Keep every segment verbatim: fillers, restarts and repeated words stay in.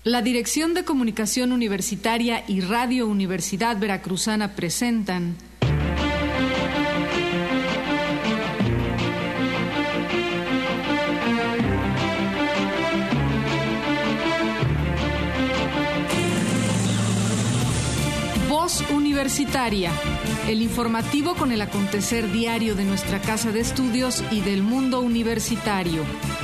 La Dirección de Comunicación Universitaria y Radio Universidad Veracruzana presentan Voz Universitaria, el informativo con el acontecer diario de nuestra casa de estudios y del mundo universitario.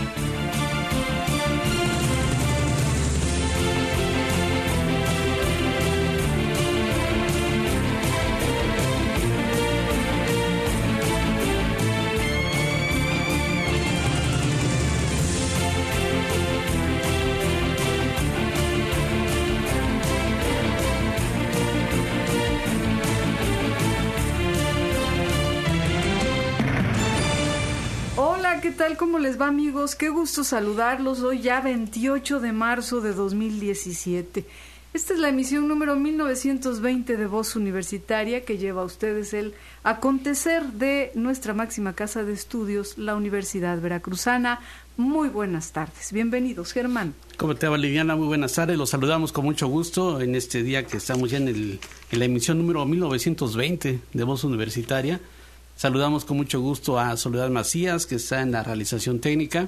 ¿Qué tal? ¿Cómo les va, amigos? Qué gusto saludarlos. Hoy ya veintiocho de marzo de dos mil diecisiete. Esta es la emisión número mil novecientos veinte de Voz Universitaria que lleva a ustedes el acontecer de nuestra máxima casa de estudios, la Universidad Veracruzana. Muy buenas tardes. Bienvenidos, Germán. ¿Cómo te va, Liliana? Muy buenas tardes. Los saludamos con mucho gusto en este día que estamos ya en, el, en la emisión número mil novecientos veinte de Voz Universitaria. Saludamos con mucho gusto a Soledad Macías, que está en la realización técnica,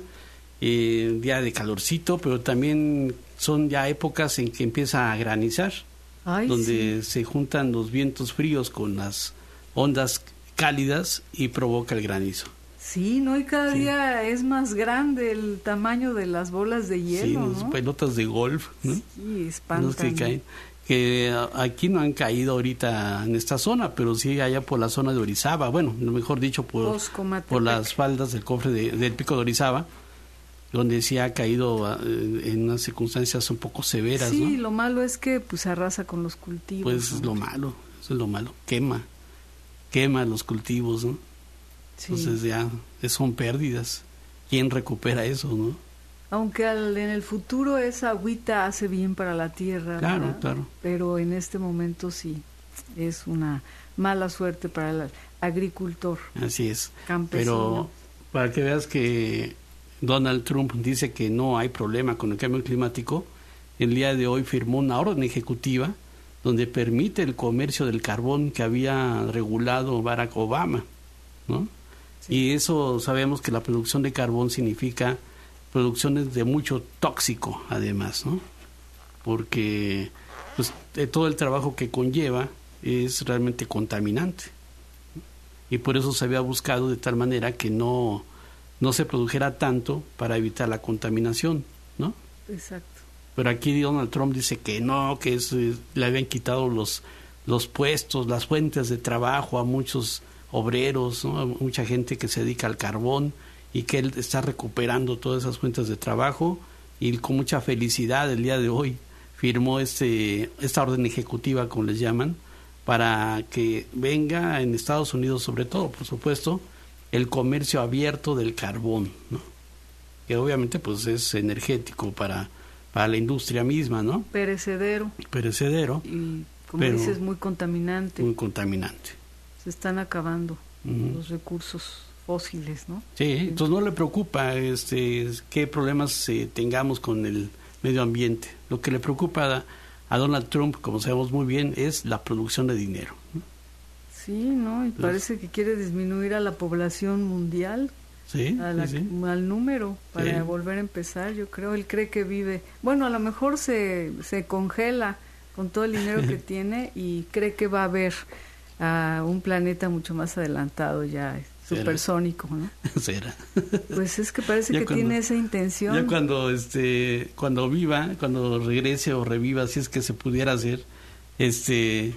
eh, día de calorcito, pero también son ya épocas en que empieza a granizar, Ay, donde sí. se juntan los vientos fríos con las ondas cálidas y provoca el granizo. Sí, ¿no? Y cada sí. día es más grande el tamaño de las bolas de hielo, sí, ¿no? las pelotas de golf, ¿no? Sí, espantan. Los que caen. Que aquí no han caído ahorita en esta zona, pero sí allá por la zona de Orizaba, bueno, mejor dicho, por, por las faldas del cofre de, del Pico de Orizaba, donde sí ha caído en unas circunstancias un poco severas, sí, ¿no? Sí, lo malo es que pues arrasa con los cultivos. Pues ¿no? es lo malo, eso es lo malo, quema, quema los cultivos, ¿no? Sí. Entonces ya son pérdidas. ¿Quién recupera eso, no? Aunque al, en el futuro esa agüita hace bien para la tierra, claro, ¿verdad? claro. Pero en este momento sí, es una mala suerte para el agricultor. Así es. Campesino. Pero para que veas que Donald Trump dice que no hay problema con el cambio climático, el día de hoy firmó una orden ejecutiva donde permite el comercio del carbón que había regulado Barack Obama, ¿no? Sí. Y eso sabemos que la producción de carbón significa producciones de mucho tóxico, además, ¿no? Porque pues, de todo el trabajo que conlleva es realmente contaminante. Y por eso se había buscado de tal manera que no, no se produjera tanto para evitar la contaminación, ¿no? Exacto. Pero aquí Donald Trump dice que no, que es, le habían quitado los, los puestos, las fuentes de trabajo a muchos obreros, ¿no? A mucha gente que se dedica al carbón, y que él está recuperando todas esas fuentes de trabajo, y con mucha felicidad el día de hoy firmó este esta orden ejecutiva, como les llaman, para que venga en Estados Unidos, sobre todo, por supuesto, el comercio abierto del carbón, ¿no? Que obviamente pues es energético para, para la industria misma, ¿no? Perecedero. Perecedero. Y como dices, muy contaminante. Muy contaminante. Se están acabando uh-huh. los recursos fósiles, ¿no? Sí, entonces no le preocupa este qué problemas eh, tengamos con el medio ambiente. Lo que le preocupa a, a Donald Trump, como sabemos muy bien, es la producción de dinero, ¿no? Sí, ¿no? Y entonces, parece que quiere disminuir a la población mundial, sí, a la, sí, sí. al número, para sí. volver a empezar. Yo creo, él cree que vive... Bueno, a lo mejor se, se congela con todo el dinero que tiene y cree que va a haber uh, un planeta mucho más adelantado ya, supersónico, ¿no? Será. Pues es que parece que cuando, tiene esa intención. Ya cuando este cuando viva, cuando regrese o reviva, si es que se pudiera hacer, este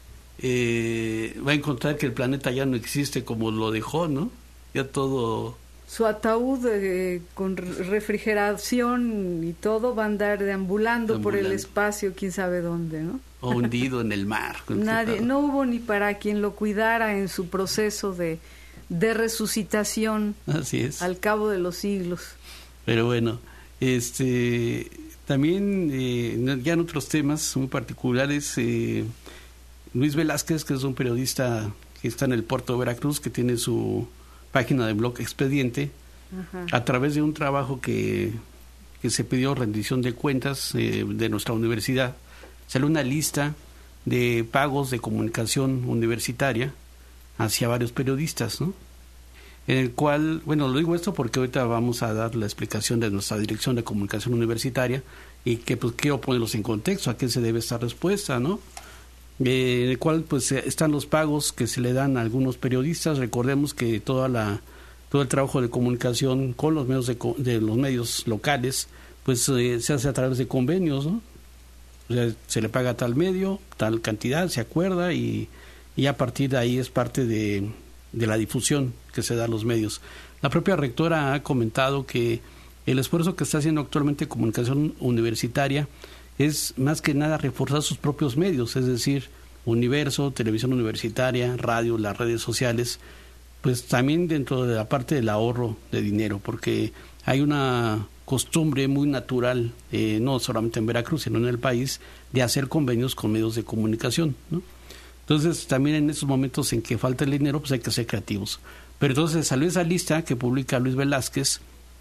eh, va a encontrar que el planeta ya no existe como lo dejó, ¿no? Ya todo... Su ataúd eh, con refrigeración y todo va a andar deambulando, deambulando por el espacio, quién sabe dónde, ¿no? O hundido en el mar. Nadie, no hubo ni para quien lo cuidara en su proceso de de resucitación. Así es. Al cabo de los siglos. Pero bueno, este también eh, ya en otros temas muy particulares, eh, Luis Velázquez, que es un periodista que está en el puerto de Veracruz, que tiene su página de blog Expediente, Ajá. a través de un trabajo que, que que se pidió rendición de cuentas eh, de nuestra universidad, salió una lista de pagos de comunicación universitaria hacia varios periodistas, ¿no? En el cual, bueno, lo digo esto porque ahorita vamos a dar la explicación de nuestra Dirección de Comunicación Universitaria y que pues quiero ponerlos en contexto a qué se debe esta respuesta, ¿no? Eh, en el cual pues están los pagos que se le dan a algunos periodistas. Recordemos que toda la todo el trabajo de comunicación con los medios de, de los medios locales pues eh, se hace a través de convenios, ¿no? O sea, se le paga a tal medio, tal cantidad, se acuerda y, y a partir de ahí es parte de, de la difusión que se da a los medios. La propia rectora ha comentado que el esfuerzo que está haciendo actualmente Comunicación Universitaria es más que nada reforzar sus propios medios, es decir, Universo, Televisión Universitaria, radio, las redes sociales, pues también dentro de la parte del ahorro de dinero, porque hay una costumbre muy natural, eh, no solamente en Veracruz, sino en el país, de hacer convenios con medios de comunicación, ¿no? Entonces, también en estos momentos en que falta el dinero, pues hay que ser creativos. Pero entonces salió esa lista que publica Luis Velázquez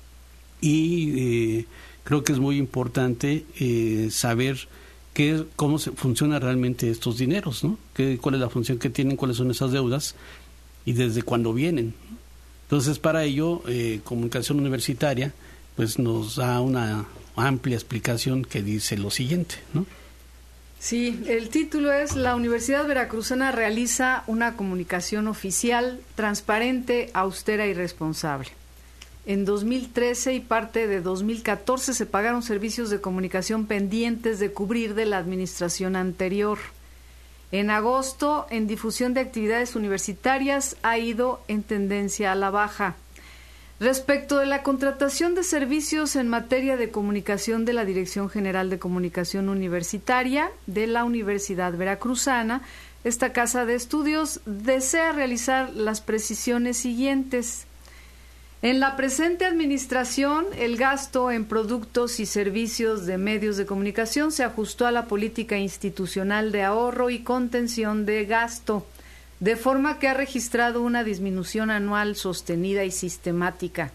y eh, creo que es muy importante eh, saber qué, cómo se funciona realmente estos dineros, ¿no? ¿Qué, cuál es la función que tienen, cuáles son esas deudas y desde cuándo vienen. Entonces, para ello, eh, Comunicación Universitaria pues nos da una amplia explicación que dice lo siguiente, ¿no? Sí, el título es: La Universidad Veracruzana realiza una comunicación oficial, transparente, austera y responsable. En dos mil trece y parte de dos mil catorce se pagaron servicios de comunicación pendientes de cubrir de la administración anterior. En agosto, en difusión de actividades universitarias, ha ido en tendencia a la baja. Respecto de la contratación de servicios en materia de comunicación de la Dirección General de Comunicación Universitaria de la Universidad Veracruzana, esta casa de estudios desea realizar las precisiones siguientes. En la presente administración, el gasto en productos y servicios de medios de comunicación se ajustó a la política institucional de ahorro y contención de gasto, de forma que ha registrado una disminución anual sostenida y sistemática.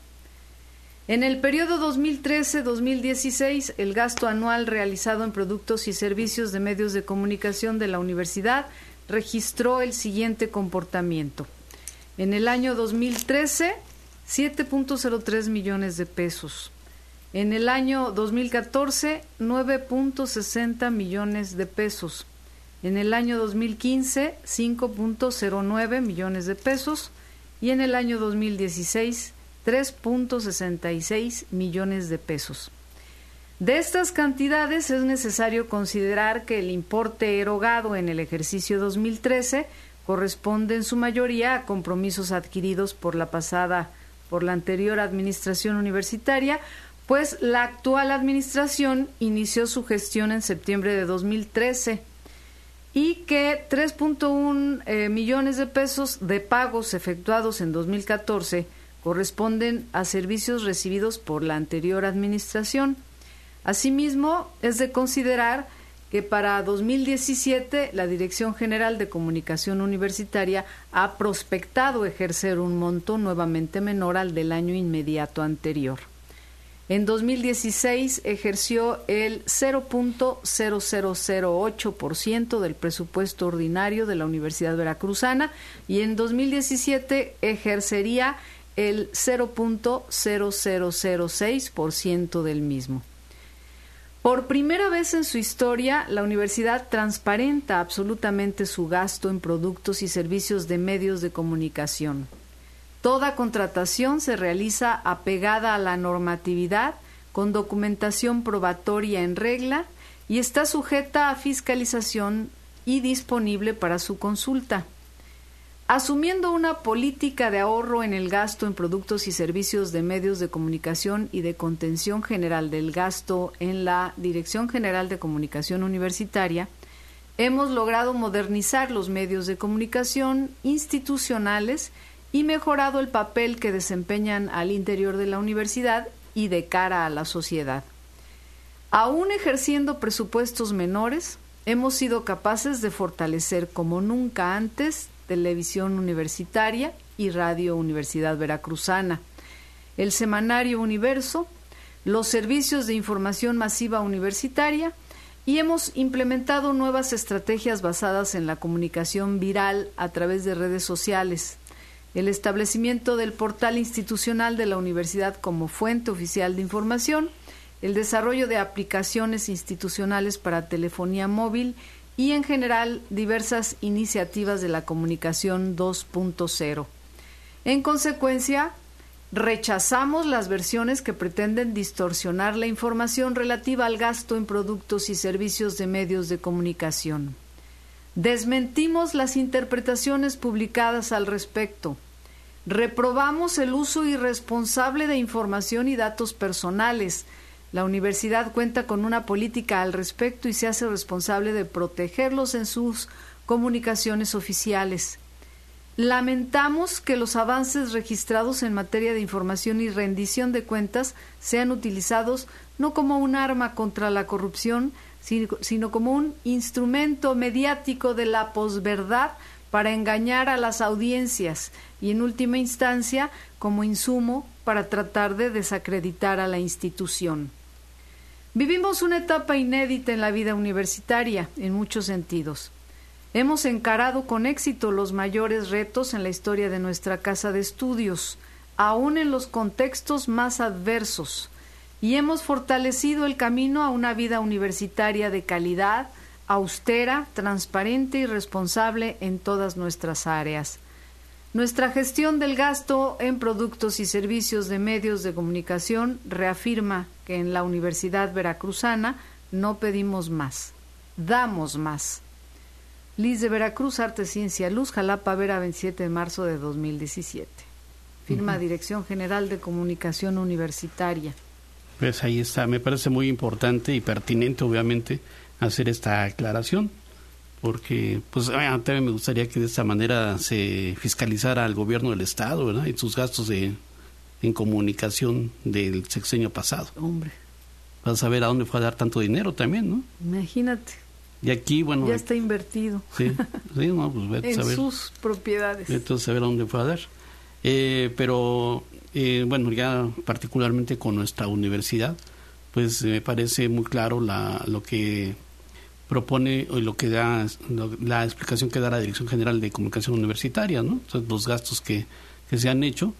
En el periodo dos mil trece a dos mil dieciséis, el gasto anual realizado en productos y servicios de medios de comunicación de la universidad registró el siguiente comportamiento. En el año dos mil trece, siete punto cero tres millones de pesos. En el año dos mil catorce, nueve punto sesenta millones de pesos. En el año dos mil quince, cinco punto cero nueve millones de pesos. Y en el año dos mil dieciséis, tres punto sesenta y seis millones de pesos. De estas cantidades es necesario considerar que el importe erogado en el ejercicio dos mil trece corresponde en su mayoría a compromisos adquiridos por la pasada, por la anterior administración universitaria, pues la actual administración inició su gestión en septiembre de dos mil trece y que tres punto uno eh, millones de pesos de pagos efectuados en dos mil catorce corresponden a servicios recibidos por la anterior administración. Asimismo, es de considerar que para dos mil diecisiete la Dirección General de Comunicación Universitaria ha prospectado ejercer un monto nuevamente menor al del año inmediato anterior. En dos mil dieciséis ejerció el cero punto cero cero cero ocho por ciento del presupuesto ordinario de la Universidad Veracruzana y en dos mil diecisiete ejercería el cero punto cero cero cero seis por ciento del mismo. Por primera vez en su historia, la universidad transparenta absolutamente su gasto en productos y servicios de medios de comunicación. Toda contratación se realiza apegada a la normatividad, con documentación probatoria en regla y está sujeta a fiscalización y disponible para su consulta. Asumiendo una política de ahorro en el gasto en productos y servicios de medios de comunicación y de contención general del gasto en la Dirección General de Comunicación Universitaria, hemos logrado modernizar los medios de comunicación institucionales y mejorado el papel que desempeñan al interior de la universidad y de cara a la sociedad. Aún ejerciendo presupuestos menores, hemos sido capaces de fortalecer como nunca antes Televisión Universitaria y Radio Universidad Veracruzana, el semanario Universo, los servicios de información masiva universitaria y hemos implementado nuevas estrategias basadas en la comunicación viral a través de redes sociales, el establecimiento del portal institucional de la universidad como fuente oficial de información, el desarrollo de aplicaciones institucionales para telefonía móvil y, en general, diversas iniciativas de la comunicación dos punto cero. En consecuencia, rechazamos las versiones que pretenden distorsionar la información relativa al gasto en productos y servicios de medios de comunicación. Desmentimos las interpretaciones publicadas al respecto. Reprobamos el uso irresponsable de información y datos personales. La universidad cuenta con una política al respecto y se hace responsable de protegerlos en sus comunicaciones oficiales. Lamentamos que los avances registrados en materia de información y rendición de cuentas sean utilizados no como un arma contra la corrupción, sino como un instrumento mediático de la posverdad para engañar a las audiencias y, en última instancia, como insumo para tratar de desacreditar a la institución. Vivimos una etapa inédita en la vida universitaria, en muchos sentidos. Hemos encarado con éxito los mayores retos en la historia de nuestra casa de estudios, aún en los contextos más adversos, y hemos fortalecido el camino a una vida universitaria de calidad, austera, transparente y responsable en todas nuestras áreas. Nuestra gestión del gasto en productos y servicios de medios de comunicación reafirma que en la Universidad Veracruzana no pedimos más, damos más. Liz de Veracruz, Arte, Ciencia, Luz, Jalapa, Vera, veintisiete de marzo de dos mil diecisiete. Firma uh-huh. Dirección General de Comunicación Universitaria. Pues ahí está, me parece muy importante y pertinente, obviamente, hacer esta aclaración, porque pues también me gustaría que de esta manera se fiscalizara al gobierno del Estado, ¿verdad? Y sus gastos de en comunicación del sexenio pasado. Hombre. Vas a ver a dónde fue a dar tanto dinero también, ¿no? Imagínate. Y aquí, bueno... Ya está invertido. Sí, sí, no, pues vete en a saber. sus propiedades. Vete a saber a dónde fue a dar. Eh, pero, eh, bueno, ya particularmente con nuestra universidad, pues me parece muy claro la, lo que propone o lo que da, lo, la explicación que da la Dirección General de Comunicación Universitaria, ¿no? Entonces, los gastos que, que se han hecho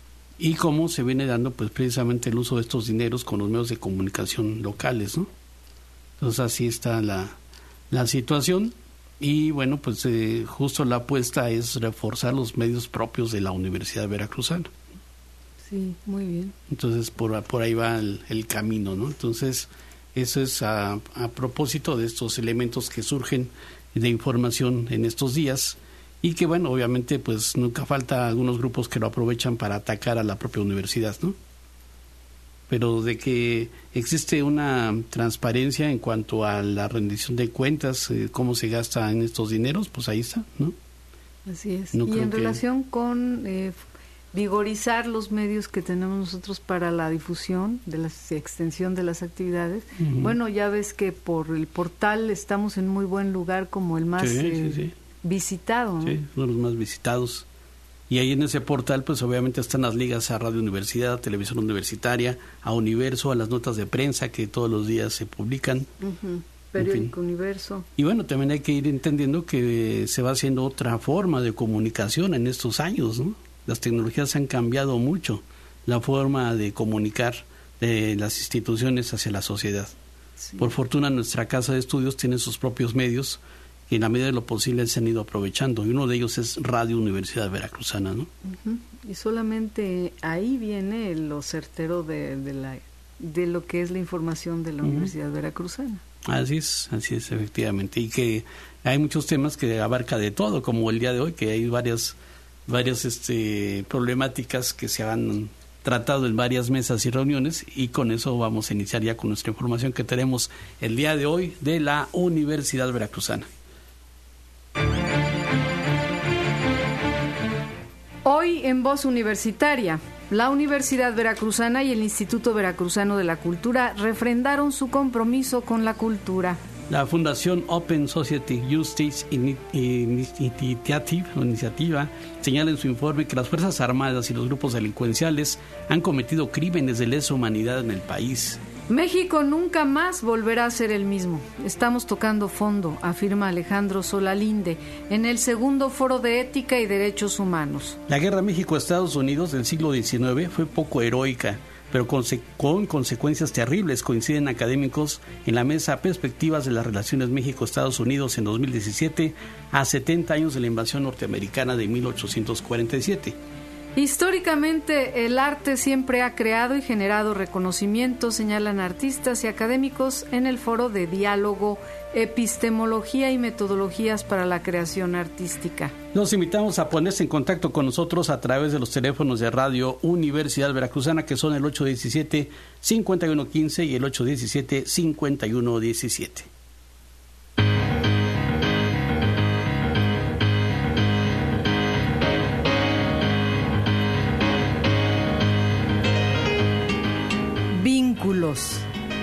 y cómo se viene dando, pues, precisamente el uso de estos dineros con los medios de comunicación locales, ¿no? Entonces, así está la... la situación y bueno, pues eh, justo la apuesta es reforzar los medios propios de la Universidad Veracruzana. Sí, muy bien. Entonces por, por ahí va el, el camino, ¿no? Entonces eso es a, a propósito de estos elementos que surgen de información en estos días y que bueno, obviamente pues nunca falta algunos grupos que lo aprovechan para atacar a la propia universidad, ¿no? Pero de que existe una transparencia en cuanto a la rendición de cuentas, eh, cómo se gasta en estos dineros, pues ahí está, ¿no? Así es. No y en relación que... con eh, vigorizar los medios que tenemos nosotros para la difusión, de la extensión de las actividades, uh-huh. Bueno, ya ves que por el portal estamos en muy buen lugar como el más sí, eh, sí, sí. visitado, ¿no? Sí, uno de los más visitados. Y ahí en ese portal, pues obviamente están las ligas a Radio Universidad, a Televisión Universitaria, a Universo, a las notas de prensa que todos los días se publican. Uh-huh. Periódico en fin. Universo. Y bueno, también hay que ir entendiendo que se va haciendo otra forma de comunicación en estos años, ¿no? Las tecnologías han cambiado mucho la forma de comunicar de las instituciones hacia la sociedad. Sí. Por fortuna, nuestra casa de estudios tiene sus propios medios que en la medida de lo posible se han ido aprovechando, y uno de ellos es Radio Universidad Veracruzana, ¿no? Uh-huh. Y solamente ahí viene lo certero de, de, la, de lo que es la información de la uh-huh. Universidad Veracruzana. Así es, así es, efectivamente, y que hay muchos temas que abarca de todo, como el día de hoy, que hay varias, varias este, problemáticas que se han tratado en varias mesas y reuniones, y con eso vamos a iniciar ya con nuestra información que tenemos el día de hoy de la Universidad Veracruzana. Hoy en Voz Universitaria, la Universidad Veracruzana y el Instituto Veracruzano de la Cultura refrendaron su compromiso con la cultura. La Fundación Open Society Justice Initiative, iniciativa señala en su informe que las Fuerzas Armadas y los grupos delincuenciales han cometido crímenes de lesa humanidad en el país. México nunca más volverá a ser el mismo. Estamos tocando fondo, afirma Alejandro Solalinde en el segundo Foro de Ética y Derechos Humanos. La guerra México-Estados Unidos del siglo diecinueve fue poco heroica, pero con, con consecuencias terribles, coinciden académicos en la mesa Perspectivas de las Relaciones México-Estados Unidos en dos mil diecisiete, a setenta años de la invasión norteamericana de mil ochocientos cuarenta y siete. Históricamente, el arte siempre ha creado y generado reconocimiento, señalan artistas y académicos en el Foro de Diálogo, Epistemología y Metodologías para la Creación Artística. Los invitamos a ponerse en contacto con nosotros a través de los teléfonos de Radio Universidad Veracruzana, que son el ocho diecisiete, cincuenta y uno quince y el ocho diecisiete, cincuenta y uno diecisiete. Vínculos.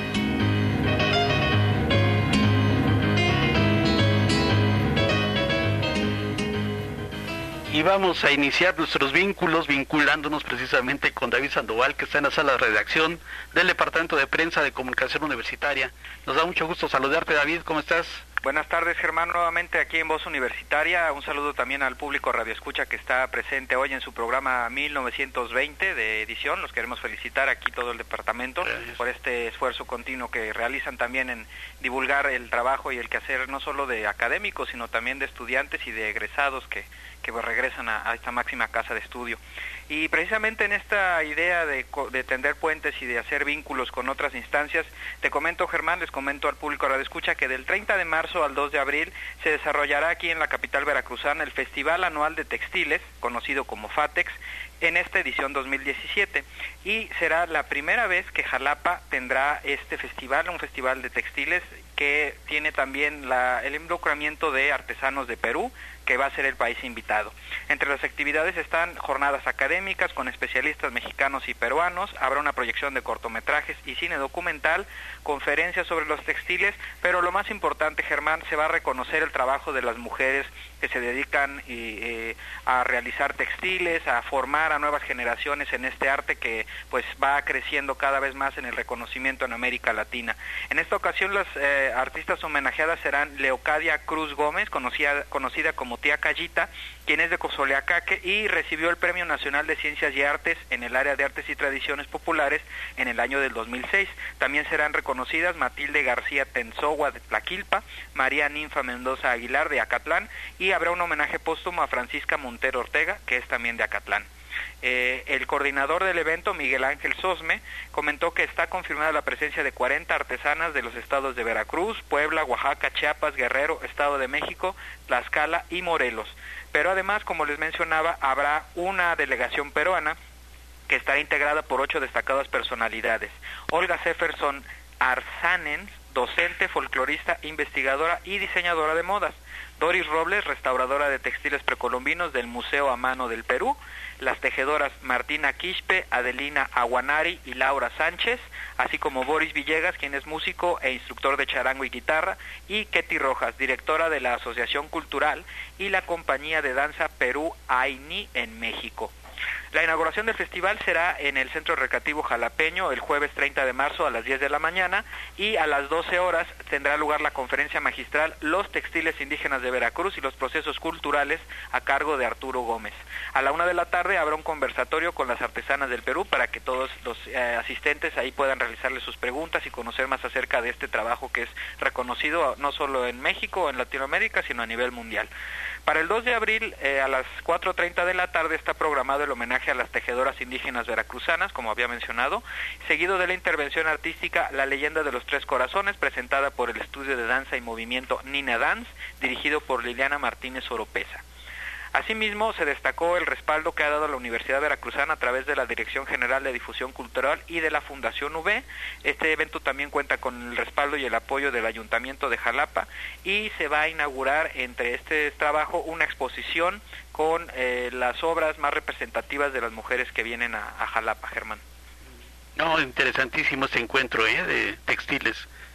Y vamos a iniciar nuestros vínculos vinculándonos precisamente con David Sandoval, que está en la sala de redacción del Departamento de Prensa de Comunicación Universitaria. Nos da mucho gusto saludarte, David. ¿Cómo estás? Buenas tardes, Germán, nuevamente aquí en Voz Universitaria. Un saludo también al público radioescucha que está presente hoy en su programa mil novecientos veinte de edición. Los queremos felicitar aquí todo el departamento Gracias. Por este esfuerzo continuo que realizan también en divulgar el trabajo y el quehacer no solo de académicos, sino también de estudiantes y de egresados que, que regresan a, a esta máxima casa de estudio. Y precisamente en esta idea de, de tender puentes y de hacer vínculos con otras instancias, te comento, Germán, les comento al público radioescucha que del treinta de marzo al dos de abril se desarrollará aquí en la capital veracruzana el Festival Anual de Textiles, conocido como FATEX, en esta edición dos mil diecisiete, y será la primera vez que Jalapa tendrá este festival, un festival de textiles que tiene también la, el involucramiento de artesanos de Perú, que va a ser el país invitado. Entre las actividades están jornadas académicas con especialistas mexicanos y peruanos, habrá una proyección de cortometrajes y cine documental, conferencias sobre los textiles, pero lo más importante, Germán, se va a reconocer el trabajo de las mujeres que se dedican eh, a realizar textiles, a formar a nuevas generaciones en este arte que pues va creciendo cada vez más en el reconocimiento en América Latina. En esta ocasión las eh, artistas homenajeadas serán Leocadia Cruz Gómez, conocida, conocida como Tía Callita, quien es de Cozoleacaque y recibió el Premio Nacional de Ciencias y Artes en el área de Artes y Tradiciones Populares en el año del dos mil seis. También serán reconocidas Matilde García Tenzogua de Tlaquilpa, María Ninfa Mendoza Aguilar de Acatlán, y habrá un homenaje póstumo a Francisca Montero Ortega, que es también de Acatlán. Eh, el coordinador del evento, Miguel Ángel Sosme, comentó que está confirmada la presencia de cuarenta artesanas de los estados de Veracruz, Puebla, Oaxaca, Chiapas, Guerrero, Estado de México, Tlaxcala y Morelos. Pero además, como les mencionaba, habrá una delegación peruana que estará integrada por ocho destacadas personalidades. Olga Jefferson Arzanen, docente, folclorista, investigadora y diseñadora de modas. Doris Robles, restauradora de textiles precolombinos del Museo a Mano del Perú. Las tejedoras Martina Quispe, Adelina Aguanari y Laura Sánchez, así como Boris Villegas, quien es músico e instructor de charango y guitarra, y Ketty Rojas, directora de la Asociación Cultural y la compañía de danza Perú Aini en México. La inauguración del festival será en el Centro Recreativo Jalapeño el jueves treinta de marzo a las diez de la mañana, y a las doce horas tendrá lugar la conferencia magistral Los textiles indígenas de Veracruz y los procesos culturales, a cargo de Arturo Gómez. A la una de la tarde habrá un conversatorio con las artesanas del Perú para que todos los eh, asistentes ahí puedan realizarles sus preguntas y conocer más acerca de este trabajo que es reconocido no solo en México o en Latinoamérica, sino a nivel mundial. Para el dos de abril, eh, a las cuatro treinta de la tarde, está programado el homenaje a las tejedoras indígenas veracruzanas, como había mencionado, seguido de la intervención artística La leyenda de los tres corazones, presentada por el estudio de danza y movimiento Nina Dance, dirigido por Liliana Martínez Oropesa. Asimismo, se destacó el respaldo que ha dado la Universidad Veracruzana a través de la Dirección General de Difusión Cultural y de la Fundación U V. Este evento también cuenta con el respaldo y el apoyo del Ayuntamiento de Jalapa, y se va a inaugurar entre este trabajo una exposición con eh, las obras más representativas de las mujeres que vienen a, a Jalapa, Germán. No, interesantísimo este encuentro ¿eh? de textiles.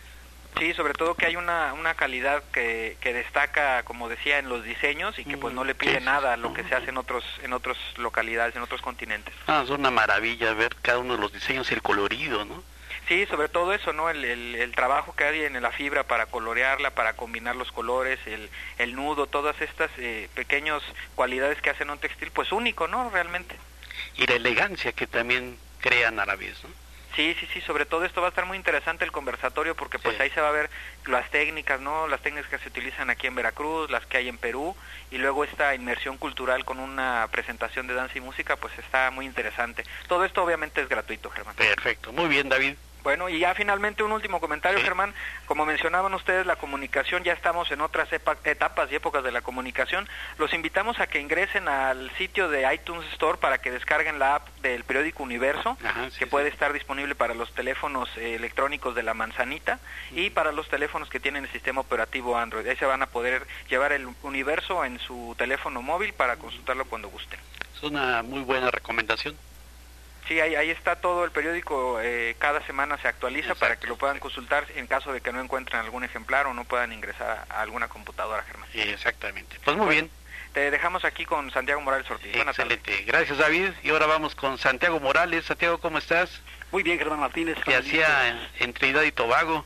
Sí, sobre todo que hay una, una calidad que, que destaca, como decía, en los diseños y que pues no le pide sí, nada a lo que se hace en otros en otras localidades, en otros continentes. Ah, es una maravilla ver cada uno de los diseños y el colorido, ¿no? Sí, sobre todo eso, ¿no? El, el, el trabajo que hay en la fibra para colorearla, para combinar los colores, el, el nudo, todas estas eh, pequeñas cualidades que hacen un textil, pues único, ¿no? Realmente. Y la elegancia que también crean árabes, ¿no? Sí, sí, sí, sobre todo esto va a estar muy interesante el conversatorio porque pues sí. Ahí se va a ver las técnicas, ¿no? Las técnicas que se utilizan aquí en Veracruz, las que hay en Perú, y luego esta inmersión cultural con una presentación de danza y música, pues está muy interesante. Todo esto obviamente es gratuito, Germán. Perfecto, muy bien, David. Bueno, y ya finalmente un último comentario, sí. Germán. Como mencionaban ustedes, la comunicación, ya estamos en otras etapas y épocas de la comunicación. Los invitamos a que ingresen al sitio de iTunes Store para que descarguen la app del periódico Universo, Ajá, sí, que sí. puede estar disponible para los teléfonos eh, electrónicos de la manzanita y para los teléfonos que tienen el sistema operativo Android. Ahí se van a poder llevar el Universo en su teléfono móvil para consultarlo cuando gusten. Es una muy buena recomendación. Sí, ahí, ahí está todo el periódico, eh, cada semana se actualiza. Exacto. Para que lo puedan consultar en caso de que no encuentren algún ejemplar o no puedan ingresar a alguna computadora, Germán. Exactamente. Pues muy bien. Te dejamos aquí con Santiago Morales Ortiz. Excelente. Gracias, David. Y ahora vamos con Santiago Morales. Santiago, ¿cómo estás? Muy bien, Germán Martínez. Que hacía en, en Trinidad y Tobago.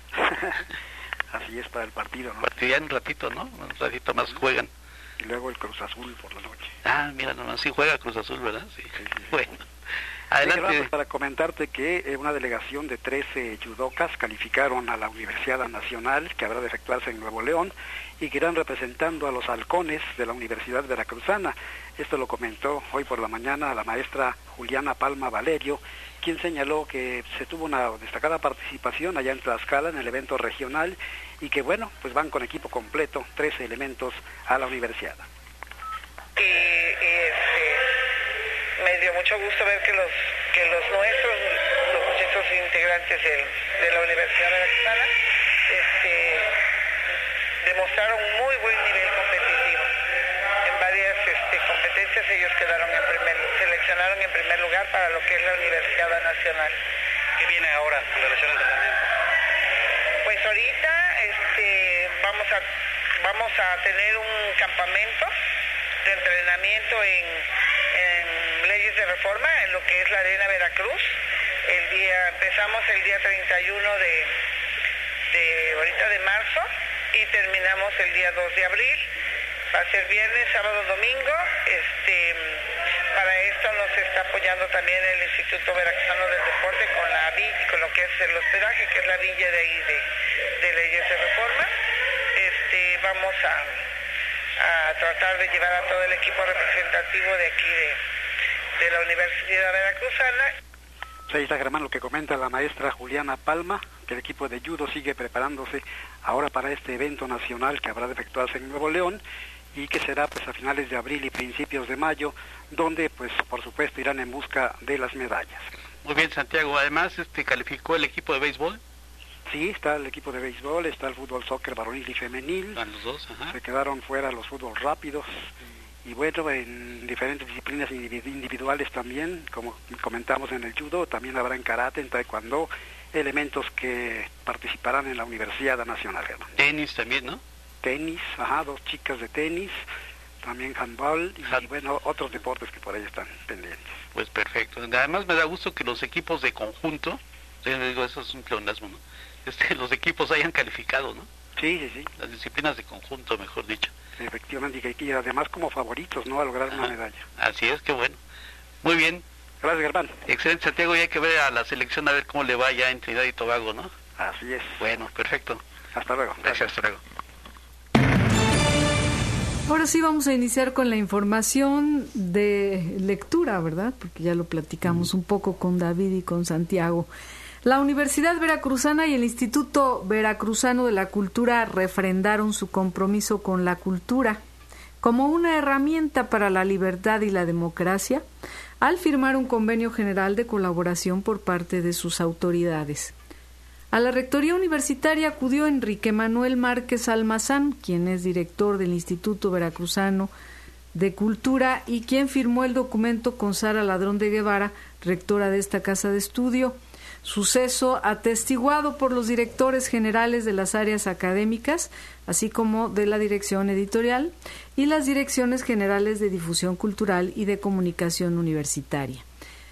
Así es, para el partido, ¿no? Partido un ratito, ¿no? Un ratito más juegan. Y luego el Cruz Azul por la noche. Ah, mira, nomás sí juega Cruz Azul, ¿verdad? Sí. sí, sí. Bueno. Adelante. Sí, pues para comentarte que eh, una delegación de trece judocas calificaron a la Universidad Nacional, que habrá de efectuarse en Nuevo León, y que irán representando a los halcones de la Universidad Veracruzana. Esto lo comentó hoy por la mañana la maestra Juliana Palma Valerio, quien señaló que se tuvo una destacada participación allá en Tlaxcala en el evento regional y que bueno, pues van con equipo completo, trece elementos a la universidad. Y, y este, me dio mucho gusto ver que los que los nuestros, los muchachos integrantes de, de la Universidad Veracruzana, este, demostraron un muy buen nivel competitivo. En varias este, competencias ellos quedaron en primer, seleccionaron en primer lugar para lo que es la Universidad Nacional. ¿Qué viene ahora en relación al entrenamiento? Pues ahorita este, vamos a vamos a tener un campamento de entrenamiento en, en leyes de reforma en lo que es la Arena Veracruz. El día empezamos el día treinta y uno de, de ahorita de marzo y terminamos el día dos de abril. Va a ser viernes, sábado, domingo. Este, para esto nos está apoyando también el Instituto Veracruzano del Deporte con la villa, con lo que es el hospedaje, que es la villa de ahí de, de leyes de reforma. Este, vamos a, a tratar de llevar a todo el equipo representativo de aquí de, de la Universidad Veracruzana. Ahí está, Germán, lo que comenta la maestra Juliana Palma, que el equipo de judo sigue preparándose ahora para este evento nacional que habrá de efectuarse en Nuevo León y que será pues a finales de abril y principios de mayo, donde pues por supuesto irán en busca de las medallas. Muy bien, Santiago. Además, este calificó el equipo de béisbol. Sí, está el equipo de béisbol, está el fútbol soccer varonil y femenil. Están los dos, ajá. Se quedaron fuera los fútbol rápidos. Y bueno, en diferentes disciplinas individuales también, como comentamos en el judo, también habrá en karate, en taekwondo, elementos que participarán en la Universidad Nacional. Tenis también, ¿no? Tenis, ajá, dos chicas de tenis, también handball y Hand... bueno, otros deportes que por ahí están pendientes. Pues perfecto. Además me da gusto que los equipos de conjunto, yo digo, eso es un pleonasmo, ¿no? Este, los equipos hayan calificado, ¿no? Sí, sí, sí. Las disciplinas de conjunto, mejor dicho. Efectivamente, y además como favoritos, ¿no?, a lograr Ajá. una medalla. Así es, qué bueno. Muy bien. Gracias, Germán. Excelente, Santiago, y hay que ver a la selección a ver cómo le va ya en Trinidad y Tobago, ¿no? Así es. Bueno, perfecto. Hasta luego. Gracias, hasta luego. Ahora sí vamos a iniciar con la información de lectura, ¿verdad? Porque ya lo platicamos mm. un poco con David y con Santiago. La Universidad Veracruzana y el Instituto Veracruzano de la Cultura refrendaron su compromiso con la cultura como una herramienta para la libertad y la democracia al firmar un convenio general de colaboración por parte de sus autoridades. A la Rectoría Universitaria acudió Enrique Manuel Márquez Almazán, quien es director del Instituto Veracruzano de Cultura y quien firmó el documento con Sara Ladrón de Guevara, rectora de esta casa de estudio. Suceso atestiguado por los directores generales de las áreas académicas, así como de la dirección editorial y las direcciones generales de difusión cultural y de comunicación universitaria.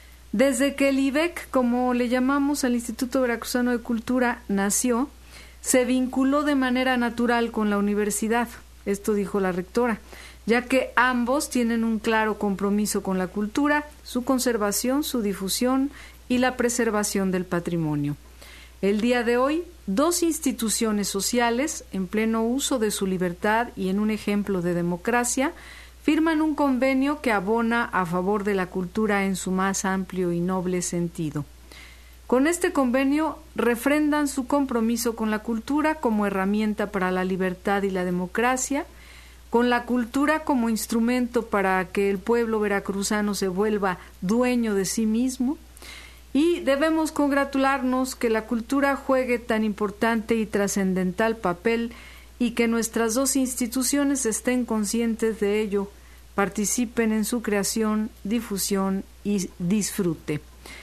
Desde que el I B E C, como le llamamos al Instituto Veracruzano de Cultura, nació, se vinculó de manera natural con la universidad, esto dijo la rectora, ya que ambos tienen un claro compromiso con la cultura, su conservación, su difusión y la preservación del patrimonio. El día de hoy, dos instituciones sociales, en pleno uso de su libertad y en un ejemplo de democracia, firman un convenio que abona a favor de la cultura en su más amplio y noble sentido. Con este convenio refrendan su compromiso con la cultura como herramienta para la libertad y la democracia, con la cultura como instrumento para que el pueblo veracruzano se vuelva dueño de sí mismo, y debemos congratularnos que la cultura juegue tan importante y trascendental papel y que nuestras dos instituciones estén conscientes de ello, participen en su creación, difusión y disfrute.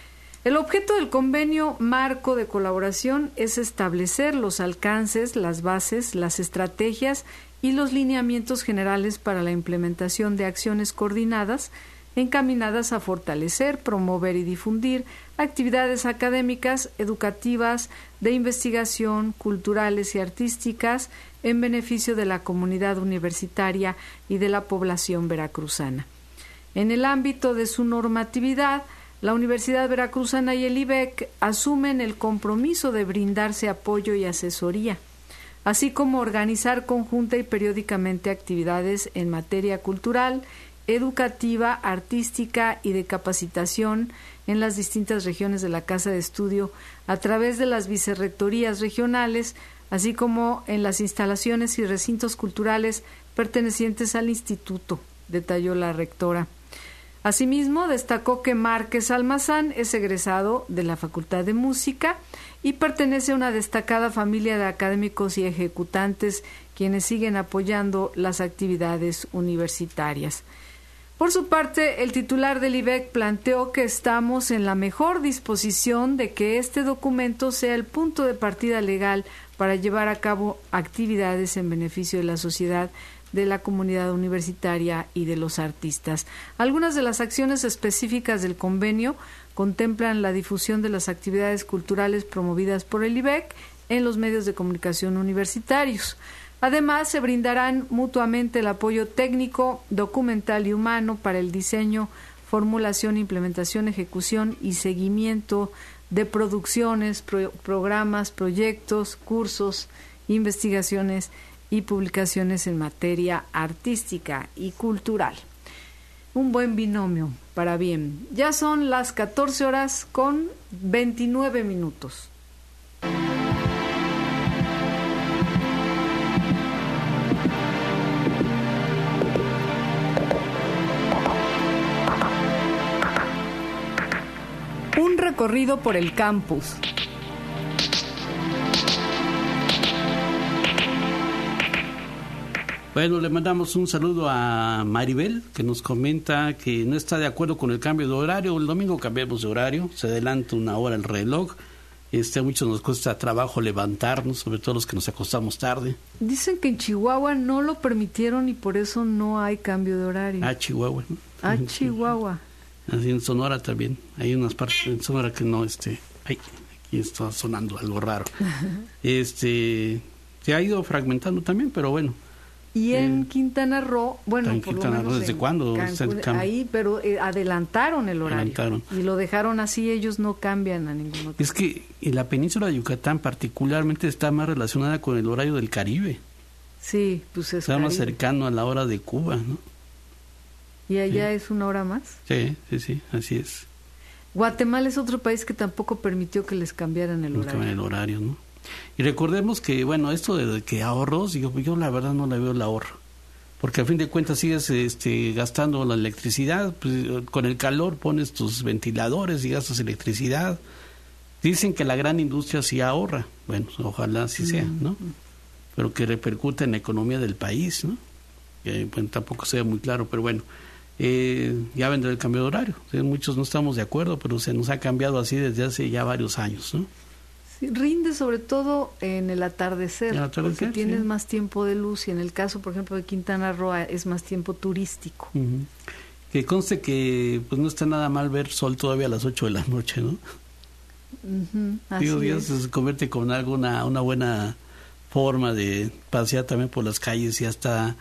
El objeto del convenio marco de colaboración es establecer los alcances, las bases, las estrategias y los lineamientos generales para la implementación de acciones coordinadas encaminadas a fortalecer, promover y difundir actividades académicas, educativas, de investigación, culturales y artísticas en beneficio de la comunidad universitaria y de la población veracruzana. En el ámbito de su normatividad, la Universidad Veracruzana y el I B E C asumen el compromiso de brindarse apoyo y asesoría, así como organizar conjunta y periódicamente actividades en materia cultural, educativa, artística y de capacitación en las distintas regiones de la Casa de Estudio a través de las vicerrectorías regionales, así como en las instalaciones y recintos culturales pertenecientes al instituto, detalló la rectora. Asimismo, destacó que Márquez Almazán es egresado de la Facultad de Música y pertenece a una destacada familia de académicos y ejecutantes quienes siguen apoyando las actividades universitarias. Por su parte, el titular del I B E C planteó que estamos en la mejor disposición de que este documento sea el punto de partida legal para llevar a cabo actividades en beneficio de la sociedad, de la comunidad universitaria y de los artistas. Algunas de las acciones específicas del convenio contemplan la difusión de las actividades culturales promovidas por el I B E C en los medios de comunicación universitarios. Además, se brindarán mutuamente el apoyo técnico, documental y humano para el diseño, formulación, implementación, ejecución y seguimiento de producciones, pro- programas, proyectos, cursos, investigaciones y publicaciones en materia artística y cultural. Un buen binomio para bien. Ya son las catorce horas con veintinueve minutos. Un recorrido por el campus. Bueno, le mandamos un saludo a Maribel, que nos comenta que no está de acuerdo con el cambio de horario. El domingo cambiamos de horario, se adelanta una hora el reloj. Este, a muchos nos cuesta trabajo levantarnos, sobre todo los que nos acostamos tarde. Dicen que en Chihuahua no lo permitieron y por eso no hay cambio de horario. Ah, Chihuahua, ¿no? Ah, Chihuahua. Así en Sonora también. Hay unas partes en Sonora que no, este... Ay, aquí está sonando algo raro. Este... Se ha ido fragmentando también, pero bueno. Y en eh, Quintana Roo, bueno, en por Quintana lo menos Roo, ¿desde cuándo? Cancún, ahí, pero eh, adelantaron el horario. Adelantaron. Y lo dejaron así, ellos no cambian a ningún otro. Es que en la península de Yucatán particularmente está más relacionada con el horario del Caribe. Sí, pues es Está Caribe. Más cercano a la hora de Cuba, ¿no? ¿Y allá sí. es una hora más? Sí, sí, sí, así es. Guatemala es otro país que tampoco permitió que les cambiaran el horario. El horario, ¿no? Y recordemos que, bueno, esto de que ahorros, yo, yo la verdad no le veo el ahorro. Porque a fin de cuentas sigues este, gastando la electricidad, pues, con el calor pones tus ventiladores y gastas electricidad. Dicen que la gran industria sí ahorra. Bueno, ojalá así sea, ¿no? Pero que repercute en la economía del país, ¿no? Que, bueno, tampoco sea muy claro, pero bueno. eh, ya vendrá el cambio de horario. O sea, muchos no estamos de acuerdo, pero se nos ha cambiado así desde hace ya varios años, ¿no? Sí, rinde sobre todo en el atardecer, el atardecer porque tienes sí. más tiempo de luz, y en el caso, por ejemplo, de Quintana Roo es más tiempo turístico. Uh-huh. Que conste que pues no está nada mal ver sol todavía a las ocho de la noche, ¿no? Uh-huh, así Digo, ya es. se convierte con alguna una buena forma de pasear también por las calles, y hasta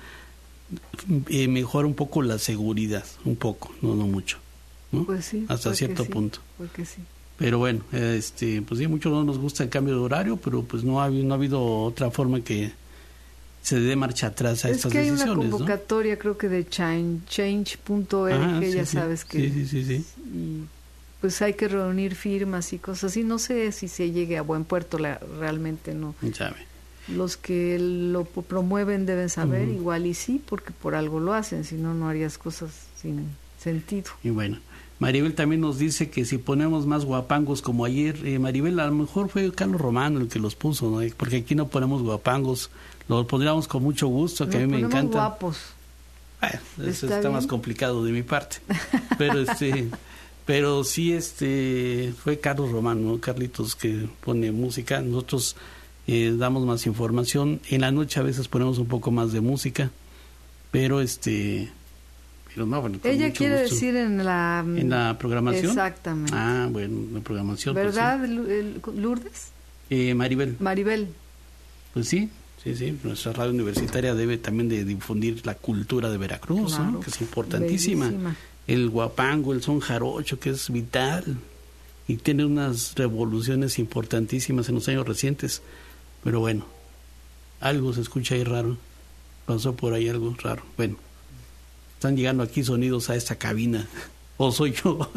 eh, mejora un poco la seguridad, un poco, no no mucho, ¿no? Pues sí, hasta cierto sí, punto. Porque sí. Pero bueno, este, pues sí, a muchos no nos gusta el cambio de horario, pero pues no ha habido, no ha habido otra forma que se dé marcha atrás a es estas que hay decisiones, una convocatoria, ¿no? Creo que de change punto org, ah, sí, ya sí. sabes que... Sí, sí, sí, sí. Y pues hay que reunir firmas y cosas así. No sé si se llegue a buen puerto, la, realmente no. Sabe. Los que lo promueven deben saber, uh-huh. igual y sí, porque por algo lo hacen, si no, no harías cosas sin sentido. Y bueno, Maribel también nos dice que si ponemos más guapangos como ayer, eh, Maribel, a lo mejor fue Carlos Romano el que los puso, ¿no? Porque aquí no ponemos guapangos, los pondríamos con mucho gusto, que no, a mí me encanta. Guapos. Bueno, eso está, está más complicado de mi parte, pero este, pero sí, este, fue Carlos Romano, ¿no? Carlitos, que pone música. Nosotros eh, damos más información. En la noche a veces ponemos un poco más de música, pero este. Pero no, bueno, ella quiere gusto. decir en la en la programación. Exactamente. Ah, bueno, la programación. ¿Verdad, pues, sí. Lourdes? Eh, Maribel. Maribel. Pues sí, sí, sí. Nuestra radio universitaria debe también de difundir la cultura de Veracruz, Claro, ¿no? Que es importantísima. Bellísima. El guapango, el son jarocho, que es vital y tiene unas revoluciones importantísimas en los años recientes. Pero bueno, algo se escucha ahí raro. Pasó por ahí algo raro. Bueno. Están llegando aquí sonidos a esta cabina. ¿O soy yo?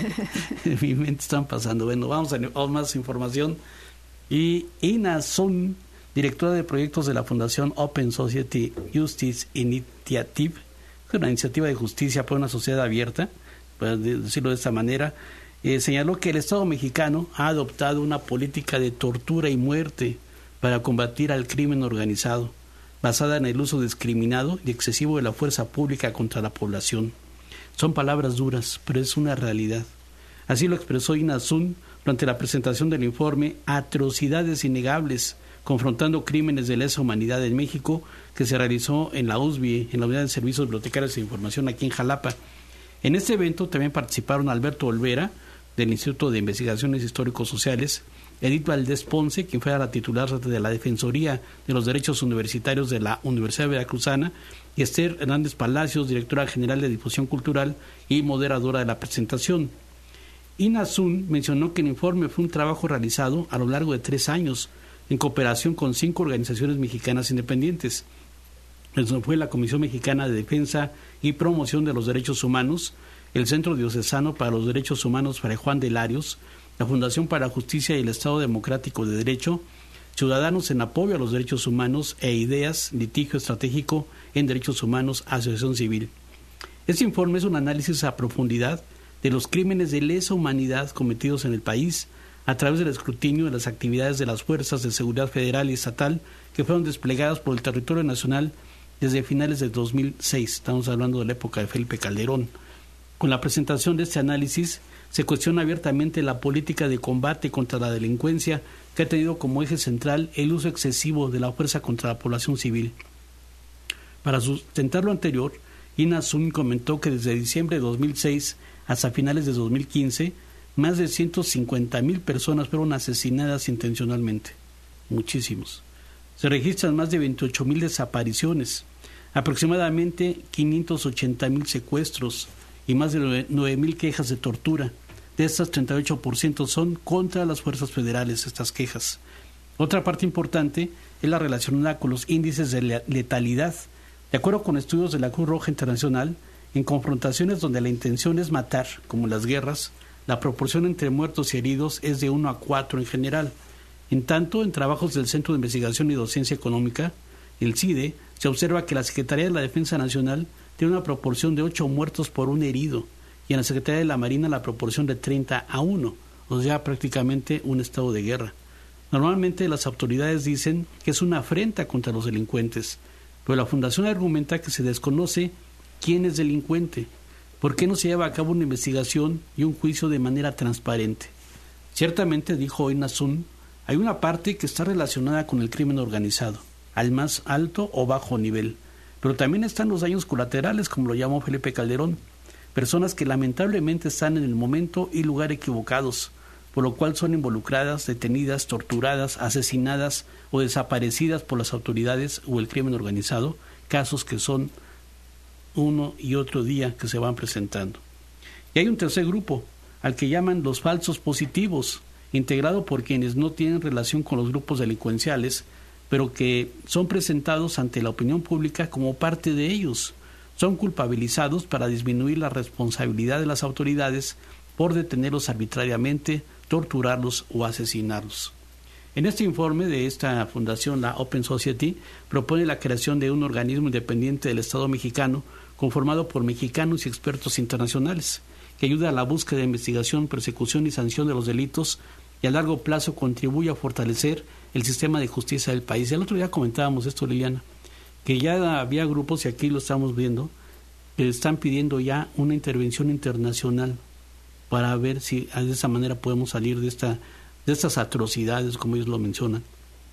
En mi mente están pasando. Bueno, vamos a, a más información. Y Ina Sun, directora de proyectos de la Fundación Open Society Justice Initiative, es una iniciativa de justicia por una sociedad abierta, para decirlo de esta manera, eh, señaló que el Estado mexicano ha adoptado una política de tortura y muerte para combatir al crimen organizado, basada en el uso discriminado y excesivo de la fuerza pública contra la población. Son palabras duras, pero es una realidad. Así lo expresó Ina Sun durante la presentación del informe Atrocidades Innegables, confrontando crímenes de lesa humanidad en México, que se realizó en la U S B I, en la Unidad de Servicios Bibliotecarios e Información aquí en Jalapa. En este evento también participaron Alberto Olvera, del Instituto de Investigaciones Históricos Sociales, Edith Valdés Ponce, quien fue la titular de la Defensoría de los Derechos Universitarios de la Universidad Veracruzana, y Esther Hernández Palacios, directora general de Difusión Cultural y moderadora de la presentación. Ina Sun mencionó que el informe fue un trabajo realizado a lo largo de tres años, en cooperación con cinco organizaciones mexicanas independientes. Eso fue la Comisión Mexicana de Defensa y Promoción de los Derechos Humanos, el Centro Diocesano para los Derechos Humanos Fray Juan de Larios, la Fundación para la Justicia y el Estado Democrático de Derecho, Ciudadanos en Apoyo a los Derechos Humanos e Ideas, Litigio Estratégico en Derechos Humanos, Asociación Civil. Este informe es un análisis a profundidad de los crímenes de lesa humanidad cometidos en el país a través del escrutinio de las actividades de las fuerzas de seguridad federal y estatal que fueron desplegadas por el territorio nacional desde finales de dos mil seis. Estamos hablando de la época de Felipe Calderón. Con la presentación de este análisis, se cuestiona abiertamente la política de combate contra la delincuencia que ha tenido como eje central el uso excesivo de la fuerza contra la población civil. Para sustentar lo anterior, Ina Sun comentó que desde diciembre de dos mil seis hasta finales de dos mil quince, más de ciento cincuenta mil personas fueron asesinadas intencionalmente. Muchísimos. Se registran más de veintiocho mil desapariciones, aproximadamente quinientos ochenta mil secuestros y más de nueve mil quejas de tortura. De estas, treinta y ocho por ciento son contra las fuerzas federales, estas quejas. Otra parte importante es la relacionada con los índices de letalidad. De acuerdo con estudios de la Cruz Roja Internacional, en confrontaciones donde la intención es matar, como las guerras, la proporción entre muertos y heridos es de uno a cuatro en general. En tanto, en trabajos del Centro de Investigación y Docencia Económica, el C I D E, se observa que la Secretaría de la Defensa Nacional tiene una proporción de ocho muertos por un herido, y en la Secretaría de la Marina la proporción de treinta a uno, o sea, prácticamente un estado de guerra. Normalmente las autoridades dicen que es una afrenta contra los delincuentes, pero la Fundación argumenta que se desconoce quién es delincuente. ¿Por qué no se lleva a cabo una investigación y un juicio de manera transparente? Ciertamente, dijo hoy Nazún, hay una parte que está relacionada con el crimen organizado, al más alto o bajo nivel, pero también están los daños colaterales, como lo llamó Felipe Calderón, personas que lamentablemente están en el momento y lugar equivocados, por lo cual son involucradas, detenidas, torturadas, asesinadas o desaparecidas por las autoridades o el crimen organizado, casos que son uno y otro día que se van presentando. Y hay un tercer grupo, al que llaman los falsos positivos, integrado por quienes no tienen relación con los grupos delincuenciales, pero que son presentados ante la opinión pública como parte de ellos. Son culpabilizados para disminuir la responsabilidad de las autoridades por detenerlos arbitrariamente, torturarlos o asesinarlos. En este informe de esta fundación, la Open Society, propone la creación de un organismo independiente del Estado mexicano conformado por mexicanos y expertos internacionales, que ayude a la búsqueda, investigación, persecución y sanción de los delitos y a largo plazo contribuye a fortalecer el sistema de justicia del país. El otro día comentábamos esto, Liliana, que ya había grupos, y aquí lo estamos viendo, que están pidiendo ya una intervención internacional para ver si de esa manera podemos salir de esta de estas atrocidades, como ellos lo mencionan.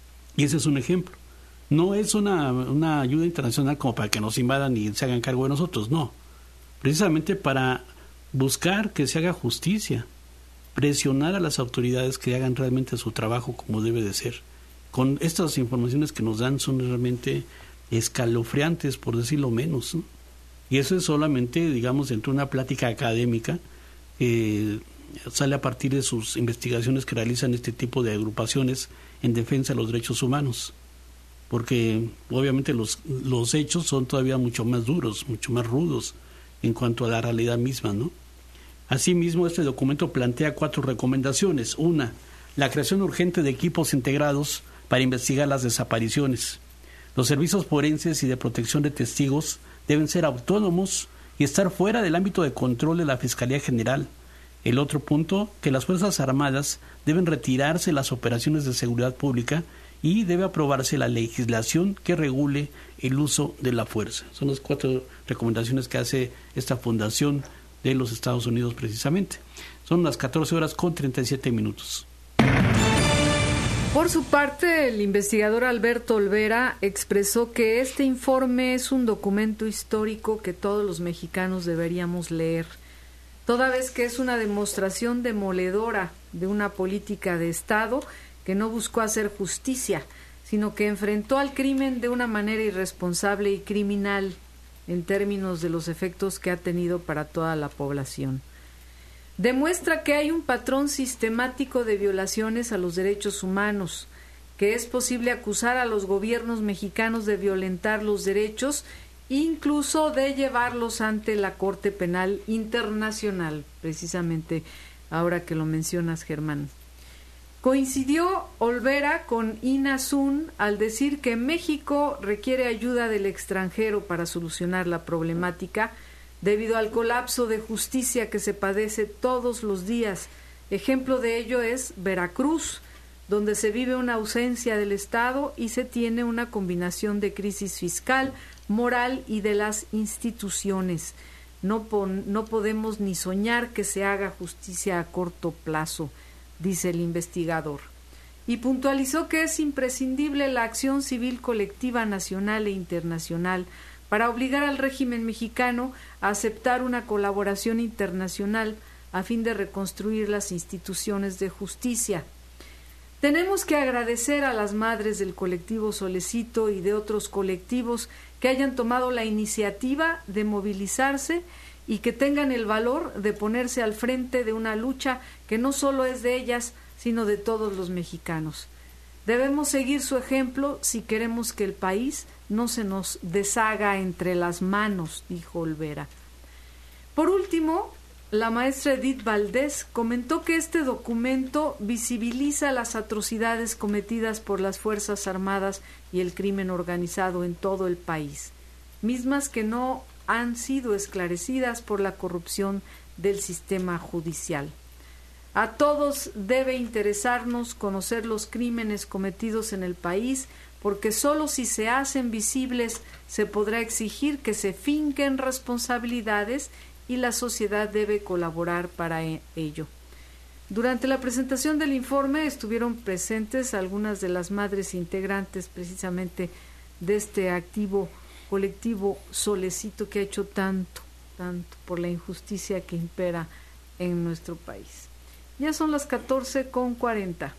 Y ese es un ejemplo. No es una, una ayuda internacional como para que nos invadan y se hagan cargo de nosotros, no. Precisamente para buscar que se haga justicia, presionar a las autoridades que hagan realmente su trabajo como debe de ser. Con estas informaciones que nos dan son realmente escalofriantes, por decirlo menos, ¿no? Y eso es solamente, digamos, dentro de una plática académica que eh, sale a partir de sus investigaciones que realizan este tipo de agrupaciones en defensa de los derechos humanos, porque obviamente los, los hechos son todavía mucho más duros, mucho más rudos en cuanto a la realidad misma, ¿no? Asimismo, este documento plantea cuatro recomendaciones. Una, la creación urgente de equipos integrados para investigar las desapariciones. Los servicios forenses y de protección de testigos deben ser autónomos y estar fuera del ámbito de control de la Fiscalía General. El otro punto, que las Fuerzas Armadas deben retirarse de las operaciones de seguridad pública y debe aprobarse la legislación que regule el uso de la fuerza. Son las cuatro recomendaciones que hace esta fundación de los Estados Unidos precisamente. Son las catorce horas con treinta y siete minutos. Por su parte, el investigador Alberto Olvera expresó que este informe es un documento histórico que todos los mexicanos deberíamos leer, toda vez que es una demostración demoledora de una política de Estado que no buscó hacer justicia, sino que enfrentó al crimen de una manera irresponsable y criminal en términos de los efectos que ha tenido para toda la población. Demuestra que hay un patrón sistemático de violaciones a los derechos humanos, que es posible acusar a los gobiernos mexicanos de violentar los derechos, incluso de llevarlos ante la Corte Penal Internacional, precisamente ahora que lo mencionas, Germán. Coincidió Olvera con Ina Sun al decir que México requiere ayuda del extranjero para solucionar la problemática debido al colapso de justicia que se padece todos los días. Ejemplo de ello es Veracruz, donde se vive una ausencia del Estado y se tiene una combinación de crisis fiscal, moral y de las instituciones. No, pon, no podemos ni soñar que se haga justicia a corto plazo, dice el investigador. Y puntualizó que es imprescindible la acción civil colectiva nacional e internacional para obligar al régimen mexicano a aceptar una colaboración internacional a fin de reconstruir las instituciones de justicia. Tenemos que agradecer a las madres del colectivo Solecito y de otros colectivos que hayan tomado la iniciativa de movilizarse y que tengan el valor de ponerse al frente de una lucha que no solo es de ellas, sino de todos los mexicanos. Debemos seguir su ejemplo si queremos que el país no se nos deshaga entre las manos, dijo Olvera. Por último, la maestra Edith Valdés comentó que este documento visibiliza las atrocidades cometidas por las Fuerzas Armadas y el crimen organizado en todo el país, mismas que no han sido esclarecidas por la corrupción del sistema judicial. A todos debe interesarnos conocer los crímenes cometidos en el país, porque solo si se hacen visibles se podrá exigir que se finquen responsabilidades y la sociedad debe colaborar para ello. Durante la presentación del informe estuvieron presentes algunas de las madres integrantes precisamente de este activo colectivo Solecito, que ha hecho tanto, tanto por la injusticia que impera en nuestro país. Ya son las catorce con cuarenta.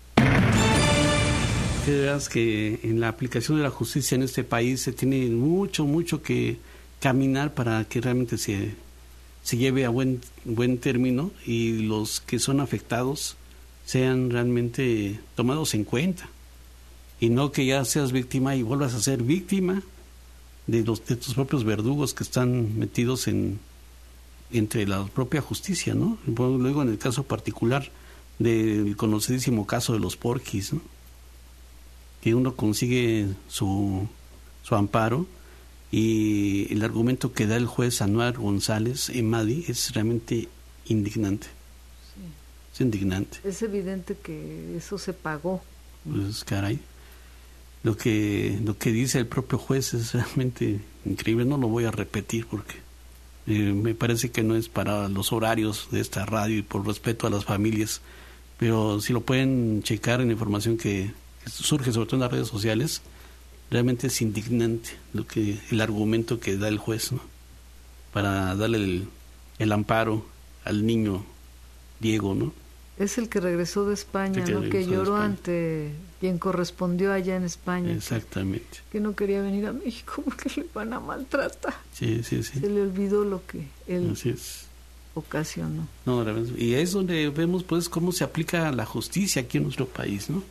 Que veas que en la aplicación de la justicia en este país se tiene mucho, mucho que caminar para que realmente se, se lleve a buen, buen término y los que son afectados sean realmente tomados en cuenta. Y no que ya seas víctima y vuelvas a ser víctima de los de tus propios verdugos que están metidos en entre la propia justicia, ¿no? Luego en el caso particular del conocidísimo caso de los porquis, ¿no? Que uno consigue su, su amparo y el argumento que da el juez Anuar González Emadi es realmente indignante. Sí. Es indignante. Es evidente que eso se pagó. Pues caray. Lo que, lo que dice el propio juez es realmente increíble. No lo voy a repetir porque eh, me parece que no es para los horarios de esta radio y por respeto a las familias. Pero si lo pueden checar en la información que surge sobre todo en las redes sociales, realmente es indignante lo que el argumento que da el juez, ¿no? Para darle el, el amparo al niño Diego, ¿no? Es el que regresó de España, que, ¿no? Que lloró ante quien correspondió allá en España. Exactamente. Que, que no quería venir a México porque le van a maltratar. Sí, sí, sí. Se le olvidó lo que él Así es. ocasionó. No, y es donde vemos pues cómo se aplica la justicia aquí en nuestro país, ¿no?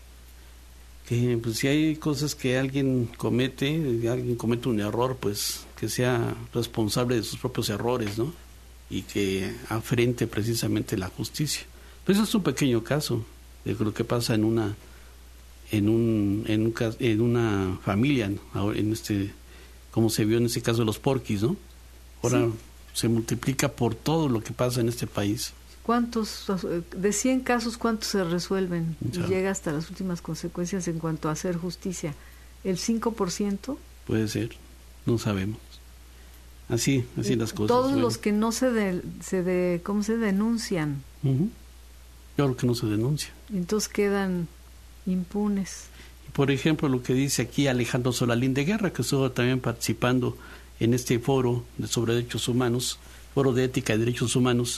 Que pues si hay cosas que alguien comete, alguien comete un error, pues que sea responsable de sus propios errores, ¿no? Y que afrente precisamente la justicia. Pues eso es un pequeño caso de lo que pasa en una en un en, un, en una familia, ¿no? En este, como se vio en este caso de los porquis, ¿no? Ahora sí. Se multiplica por todo lo que pasa en este país. ¿Cuántos, de cien casos, cuántos se resuelven? Ya. Y llega hasta las últimas consecuencias en cuanto a hacer justicia. ¿El cinco por ciento? Puede ser, no sabemos. Así, así las cosas. Todos bueno. los que no se, de, se de, ¿cómo se denuncian? Uh-huh. Claro que no se denuncia. Entonces quedan impunes. Por ejemplo, lo que dice aquí Alejandro Solalín de Guerra, que estuvo también participando en este foro de sobre derechos humanos, foro de ética y derechos humanos,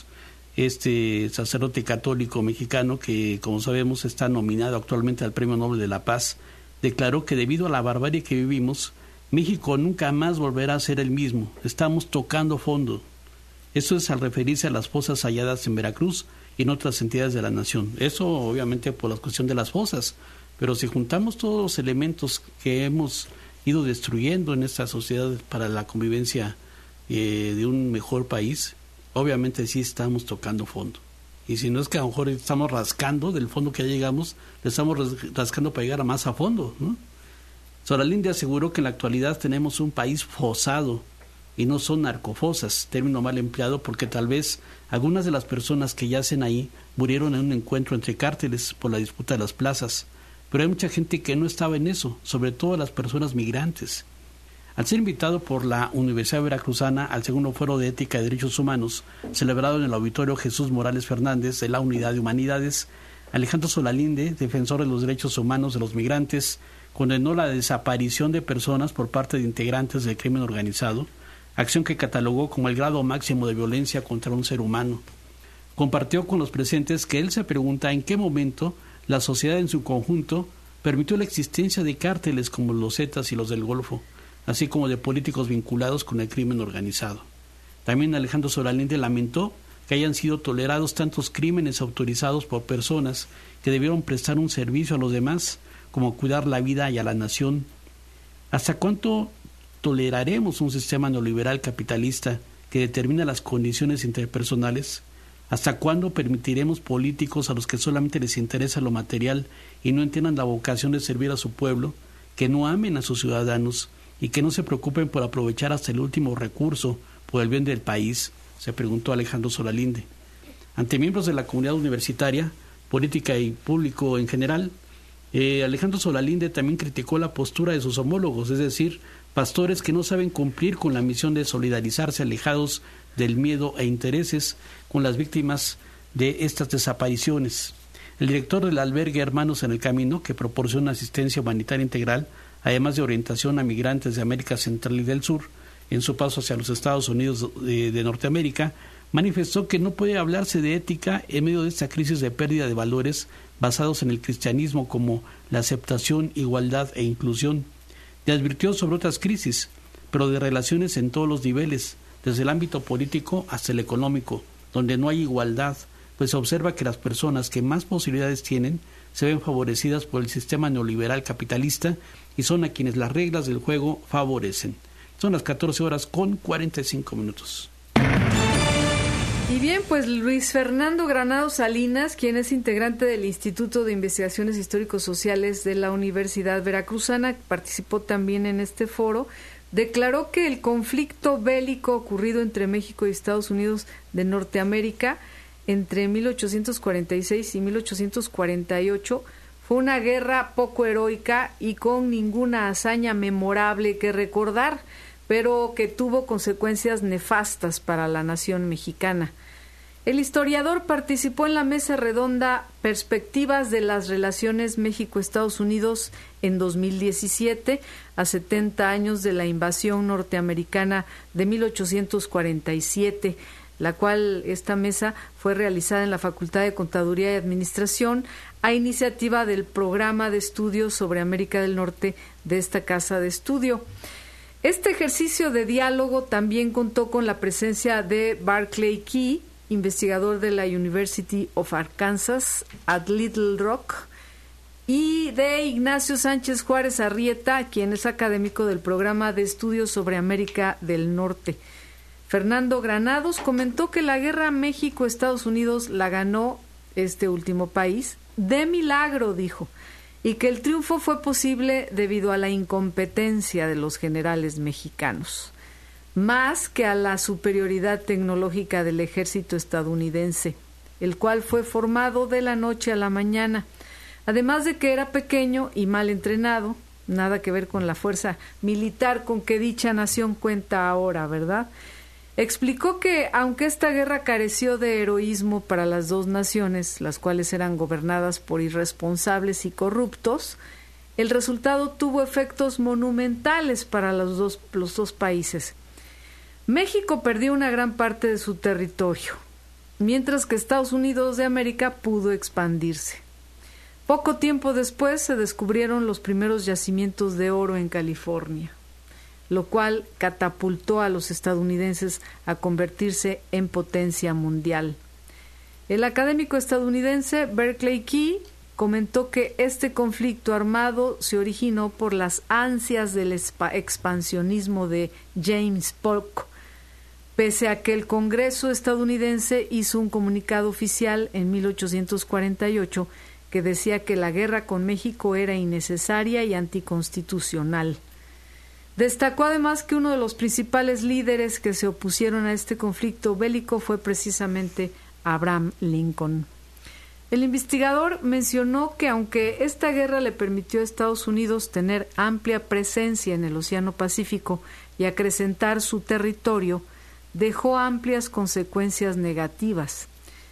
este sacerdote católico mexicano que, como sabemos, está nominado actualmente al Premio Nobel de la Paz, declaró que debido a la barbarie que vivimos, México nunca más volverá a ser el mismo. Estamos tocando fondo. Esto es al referirse a las fosas halladas en Veracruz y en otras entidades de la nación. Eso obviamente por la cuestión de las fosas, pero si juntamos todos los elementos que hemos ido destruyendo en esta sociedad para la convivencia eh, de un mejor país, obviamente sí estamos tocando fondo. Y si no es que a lo mejor estamos rascando del fondo que ya llegamos, le estamos rascando para llegar a más a fondo, ¿no? Solalinde aseguró que en la actualidad tenemos un país fosado y no son narcofosas, término mal empleado porque tal vez algunas de las personas que yacen ahí murieron en un encuentro entre cárteles por la disputa de las plazas, pero hay mucha gente que no estaba en eso, sobre todo las personas migrantes. Al ser invitado por la Universidad Veracruzana al segundo Foro de Ética y Derechos Humanos, celebrado en el Auditorio Jesús Morales Fernández de la Unidad de Humanidades, Alejandro Solalinde, defensor de los derechos humanos de los migrantes, condenó la desaparición de personas por parte de integrantes del crimen organizado, acción que catalogó como el grado máximo de violencia contra un ser humano. Compartió con los presentes que él se pregunta en qué momento la sociedad en su conjunto permitió la existencia de cárteles como los Zetas y los del Golfo, así como de políticos vinculados con el crimen organizado. También Alejandro Solalinde lamentó que hayan sido tolerados tantos crímenes autorizados por personas que debieron prestar un servicio a los demás, como cuidar la vida y a la nación. ¿Hasta cuánto toleraremos un sistema neoliberal capitalista que determina las condiciones interpersonales? ¿Hasta cuándo permitiremos políticos a los que solamente les interesa lo material y no entiendan la vocación de servir a su pueblo, que no amen a sus ciudadanos y que no se preocupen por aprovechar hasta el último recurso por el bien del país? Se preguntó Alejandro Solalinde. Ante miembros de la comunidad universitaria, política y público en general, Eh, Alejandro Solalinde también criticó la postura de sus homólogos, es decir, pastores que no saben cumplir con la misión de solidarizarse, alejados del miedo e intereses con las víctimas de estas desapariciones. El director del albergue Hermanos en el Camino, que proporciona asistencia humanitaria integral, además de orientación a migrantes de América Central y del Sur, en su paso hacia los Estados Unidos de, de Norteamérica, manifestó que no puede hablarse de ética en medio de esta crisis de pérdida de valores basados en el cristianismo como la aceptación, igualdad e inclusión. Y advirtió sobre otras crisis, pero de relaciones en todos los niveles, desde el ámbito político hasta el económico, donde no hay igualdad, pues se observa que las personas que más posibilidades tienen se ven favorecidas por el sistema neoliberal capitalista y son a quienes las reglas del juego favorecen. Son las catorce horas con cuarenta y cinco minutos. Y bien, pues Luis Fernando Granados Salinas, quien es integrante del Instituto de Investigaciones Históricos Sociales de la Universidad Veracruzana, participó también en este foro, declaró que el conflicto bélico ocurrido entre México y Estados Unidos de Norteamérica entre mil ochocientos cuarenta y seis y mil ochocientos cuarenta y ocho fue una guerra poco heroica y con ninguna hazaña memorable que recordar, pero que tuvo consecuencias nefastas para la nación mexicana. El historiador participó en la mesa redonda Perspectivas de las relaciones México-Estados Unidos en dos mil diecisiete, a setenta años de la invasión norteamericana de mil ochocientos cuarenta y siete, la cual esta mesa fue realizada en la Facultad de Contaduría y Administración a iniciativa del Programa de Estudios sobre América del Norte de esta casa de estudio. Este ejercicio de diálogo también contó con la presencia de Barclay Key, investigador de la University of Arkansas at Little Rock, y de Ignacio Sánchez Juárez Arrieta, quien es académico del Programa de Estudios sobre América del Norte. Fernando Granados comentó que la guerra México-Estados Unidos la ganó este último país de milagro, dijo, y que el triunfo fue posible debido a la incompetencia de los generales mexicanos, más que a la superioridad tecnológica del ejército estadounidense, el cual fue formado de la noche a la mañana, además de que era pequeño y mal entrenado, nada que ver con la fuerza militar con que dicha nación cuenta ahora, ¿verdad? Explicó que, aunque esta guerra careció de heroísmo para las dos naciones, las cuales eran gobernadas por irresponsables y corruptos, el resultado tuvo efectos monumentales para los dos, los dos países. México perdió una gran parte de su territorio, mientras que Estados Unidos de América pudo expandirse. Poco tiempo después se descubrieron los primeros yacimientos de oro en California, lo cual catapultó a los estadounidenses a convertirse en potencia mundial. El académico estadounidense Barclay Key comentó que este conflicto armado se originó por las ansias del expansionismo de James Polk, pese a que el Congreso estadounidense hizo un comunicado oficial en mil ochocientos cuarenta y ocho que decía que la guerra con México era innecesaria y anticonstitucional. Destacó además que uno de los principales líderes que se opusieron a este conflicto bélico fue precisamente Abraham Lincoln. El investigador mencionó que aunque esta guerra le permitió a Estados Unidos tener amplia presencia en el Océano Pacífico y acrecentar su territorio, dejó amplias consecuencias negativas.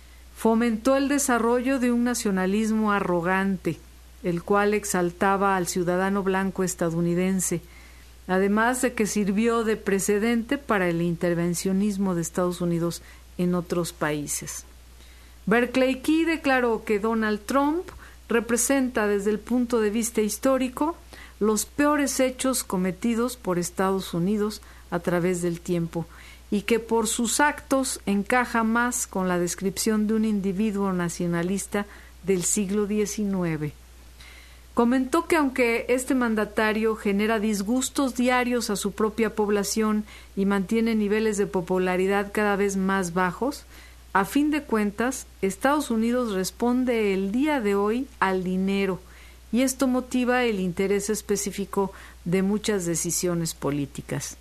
Fomentó el desarrollo de un nacionalismo arrogante, el cual exaltaba al ciudadano blanco estadounidense, además de que sirvió de precedente para el intervencionismo de Estados Unidos en otros países. Barclay Key declaró que Donald Trump representa desde el punto de vista histórico los peores hechos cometidos por Estados Unidos a través del tiempo y que por sus actos encaja más con la descripción de un individuo nacionalista del siglo diecinueve. Comentó que aunque este mandatario genera disgustos diarios a su propia población y mantiene niveles de popularidad cada vez más bajos, a fin de cuentas, Estados Unidos responde el día de hoy al dinero, y esto motiva el interés específico de muchas decisiones políticas.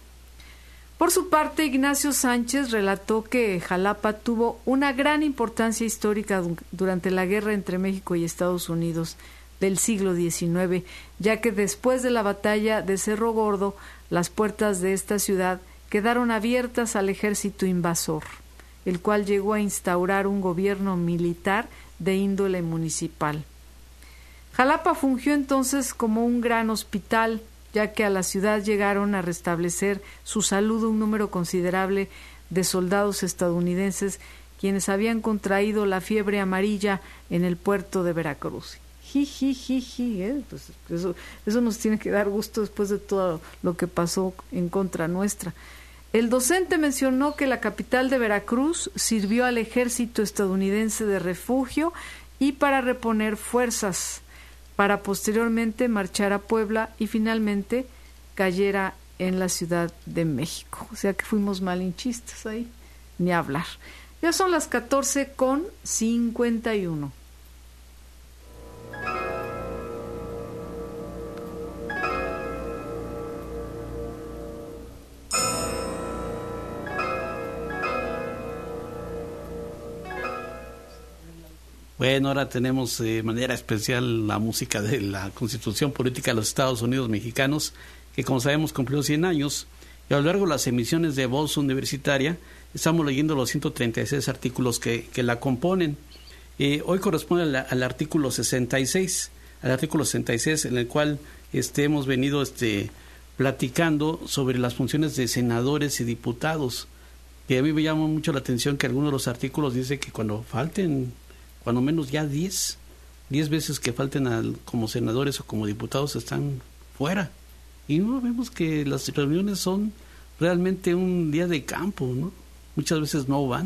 Por su parte, Ignacio Sánchez relató que Jalapa tuvo una gran importancia histórica durante la guerra entre México y Estados Unidos, del siglo diecinueve, ya que después de la batalla de Cerro Gordo, las puertas de esta ciudad quedaron abiertas al ejército invasor, el cual llegó a instaurar un gobierno militar de índole municipal. Jalapa fungió entonces como un gran hospital, ya que a la ciudad llegaron a restablecer su salud un número considerable de soldados estadounidenses quienes habían contraído la fiebre amarilla en el puerto de Veracruz. Jijijiji, ¿eh? Pues eso, eso nos tiene que dar gusto después de todo lo que pasó en contra nuestra. El docente mencionó que la capital de Veracruz sirvió al ejército estadounidense de refugio y para reponer fuerzas, para posteriormente marchar a Puebla y finalmente cayera en la Ciudad de México. O sea que fuimos malinchistas ahí, ni hablar. Ya son las catorce con cincuenta y uno. Bueno, ahora tenemos de manera especial la música de la Constitución Política de los Estados Unidos Mexicanos, que como sabemos cumplió cien años, y a lo largo de las emisiones de Voz Universitaria estamos leyendo los ciento treinta y seis artículos que, que la componen. Eh, hoy corresponde al, al artículo sesenta y seis, al artículo sesenta y seis, en el cual este, hemos venido este, platicando sobre las funciones de senadores y diputados, que a mí me llama mucho la atención que algunos de los artículos dice que cuando falten cuando menos ya diez, diez veces que falten al, como senadores o como diputados están fuera. Y no vemos que las reuniones son realmente un día de campo, ¿no? Muchas veces no van,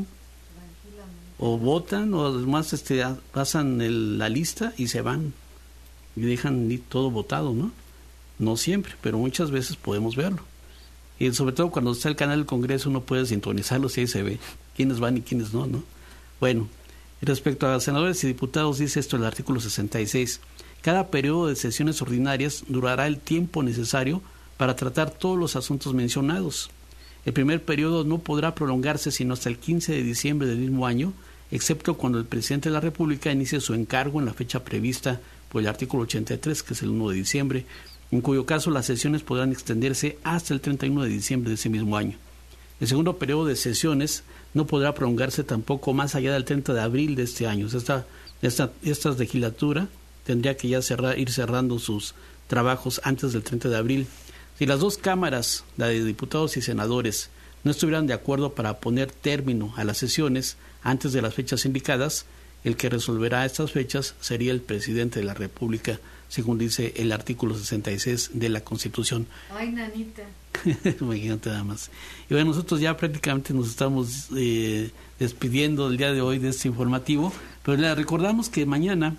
o votan, o además este, pasan el, la lista y se van, y dejan todo votado, ¿no? No siempre, pero muchas veces podemos verlo. Y sobre todo cuando está el canal del Congreso uno puede sintonizarlo y ahí se ve quiénes van y quiénes no, ¿no? Bueno, respecto a senadores y diputados, dice esto el artículo sesenta y seis. Cada periodo de sesiones ordinarias durará el tiempo necesario para tratar todos los asuntos mencionados. El primer periodo no podrá prolongarse sino hasta el quince de diciembre del mismo año, excepto cuando el presidente de la República inicie su encargo en la fecha prevista por el artículo ochenta y tres, que es el uno de diciembre, en cuyo caso las sesiones podrán extenderse hasta el treinta y uno de diciembre de ese mismo año. El segundo periodo de sesiones no podrá prolongarse tampoco más allá del treinta de abril de este año. Esta, esta, esta legislatura tendría que ya cerrar, ir cerrando sus trabajos antes del treinta de abril. Si las dos cámaras, la de diputados y senadores, no estuvieran de acuerdo para poner término a las sesiones antes de las fechas indicadas, el que resolverá estas fechas sería el presidente de la República, según dice el artículo sesenta y seis de la Constitución. Ay, nanita. Imagínate nada más. Y bueno, nosotros ya prácticamente nos estamos eh, despidiendo el día de hoy de este informativo, pero le recordamos que mañana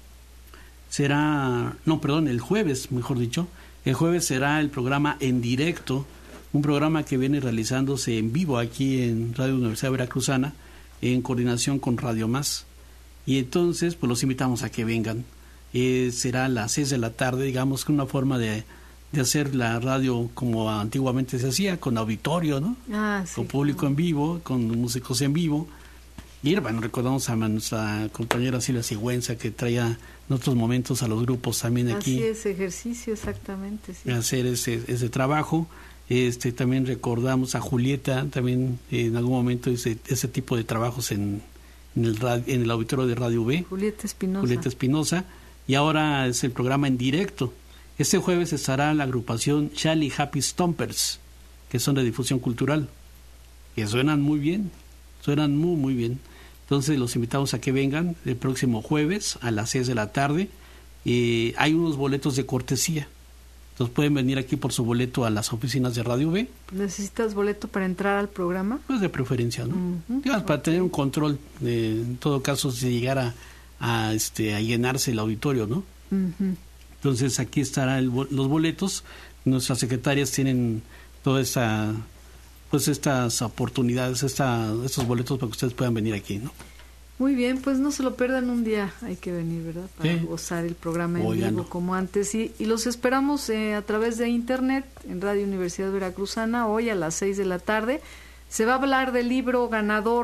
será, no, perdón, el jueves, mejor dicho, el jueves será el programa En Directo, un programa que viene realizándose en vivo aquí en Radio Universidad Veracruzana, en coordinación con Radio Más. Y entonces, pues los invitamos a que vengan. Eh, será a las seis de la tarde, digamos que una forma de, de hacer la radio como antiguamente se hacía, con auditorio, ¿no? Ah, sí, con público claro. En vivo, con músicos en vivo. Y bueno, recordamos a nuestra compañera Silvia Sigüenza, que traía en otros momentos a los grupos también aquí. Así es, ejercicio, exactamente. Sí. A hacer ese, ese trabajo. Este, también recordamos a Julieta, también eh, en algún momento ese, ese tipo de trabajos en, en, el radio, en el auditorio de Radio V. Julieta Espinosa. Julieta Espinosa. Y ahora es el programa En Directo. Este jueves estará la agrupación Charlie Happy Stompers, que son de difusión cultural, que suenan muy bien, suenan muy, muy bien. Entonces los invitamos a que vengan el próximo jueves a las seis de la tarde. Eh, hay unos boletos de cortesía. Entonces pueden venir aquí por su boleto a las oficinas de Radio V. ¿Necesitas boleto para entrar al programa? Pues de preferencia, ¿no? Uh-huh. Digamos, para tener un control, de, en todo caso, si llegara a, este, a llenarse el auditorio, ¿no? Uh-huh. Entonces aquí estarán los boletos. Nuestras secretarias tienen toda esta, pues estas oportunidades, esta, estos boletos para que ustedes puedan venir aquí, ¿no? Muy bien, pues no se lo pierdan un día, hay que venir, ¿verdad? Para sí. gozar el programa en Oigan, vivo no. como antes. Y, y los esperamos eh, a través de internet en Radio Universidad Veracruzana hoy a las seis de la tarde. Se va a hablar del libro ganador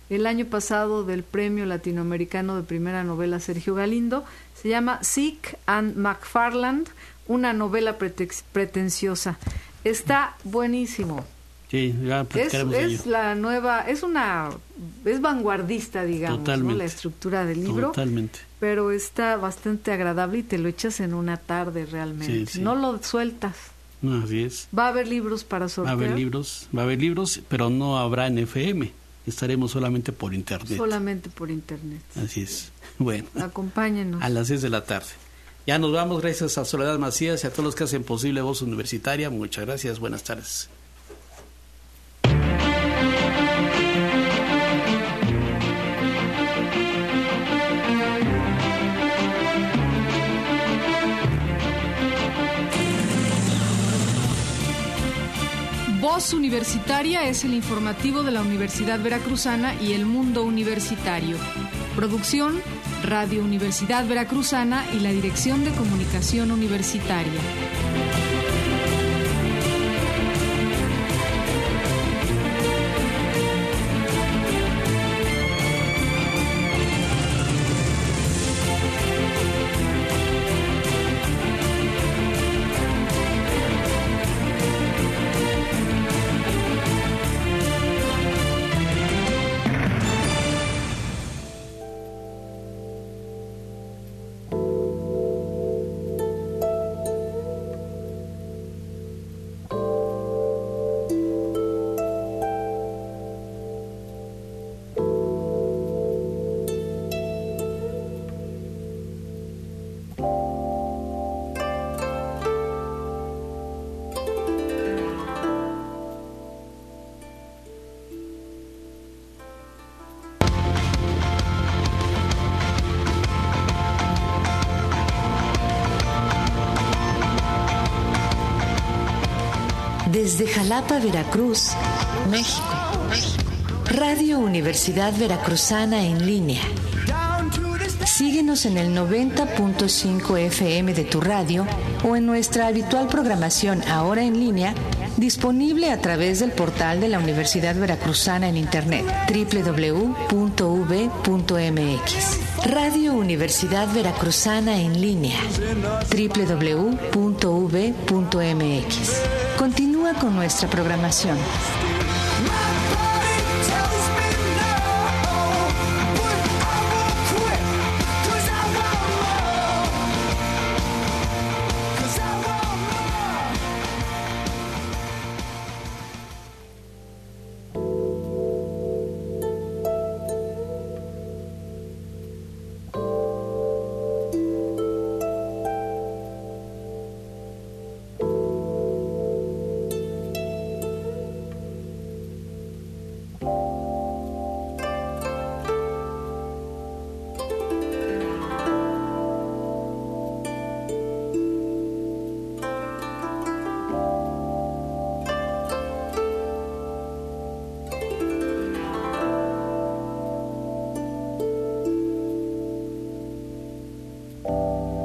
el año pasado del Premio Latinoamericano de Primera Novela Sergio Galindo. Se llama Sick and McFarland, una novela pretex- pretenciosa. Está buenísimo. Sí, ya platicaremos de ello. Es la nueva, es una, es vanguardista, digamos, ¿no? La estructura del libro. Totalmente. Pero está bastante agradable y te lo echas en una tarde realmente. Sí, sí. No lo sueltas. No, así es. Va a haber libros para sortear. Va a haber libros, va a haber libros, pero no habrá en F M. Estaremos solamente por internet. Solamente por internet. Así es. Bueno. Acompáñenos. A las seis de la tarde. Ya nos vamos, gracias a Soledad Macías y a todos los que hacen posible Voz Universitaria. Muchas gracias, buenas tardes. Voz Universitaria es el informativo de la Universidad Veracruzana y el mundo universitario. Producción, Radio Universidad Veracruzana y la Dirección de Comunicación Universitaria. Desde Jalapa, Veracruz, México. Radio Universidad Veracruzana en línea. Síguenos en el noventa punto cinco F M de tu radio o en nuestra habitual programación ahora en línea, disponible a través del portal de la Universidad Veracruzana en internet, doble u doble u doble u punto u v punto m x. Radio Universidad Veracruzana en línea, doble u doble u doble u punto u v punto m x. Continúa con nuestra programación. Oh.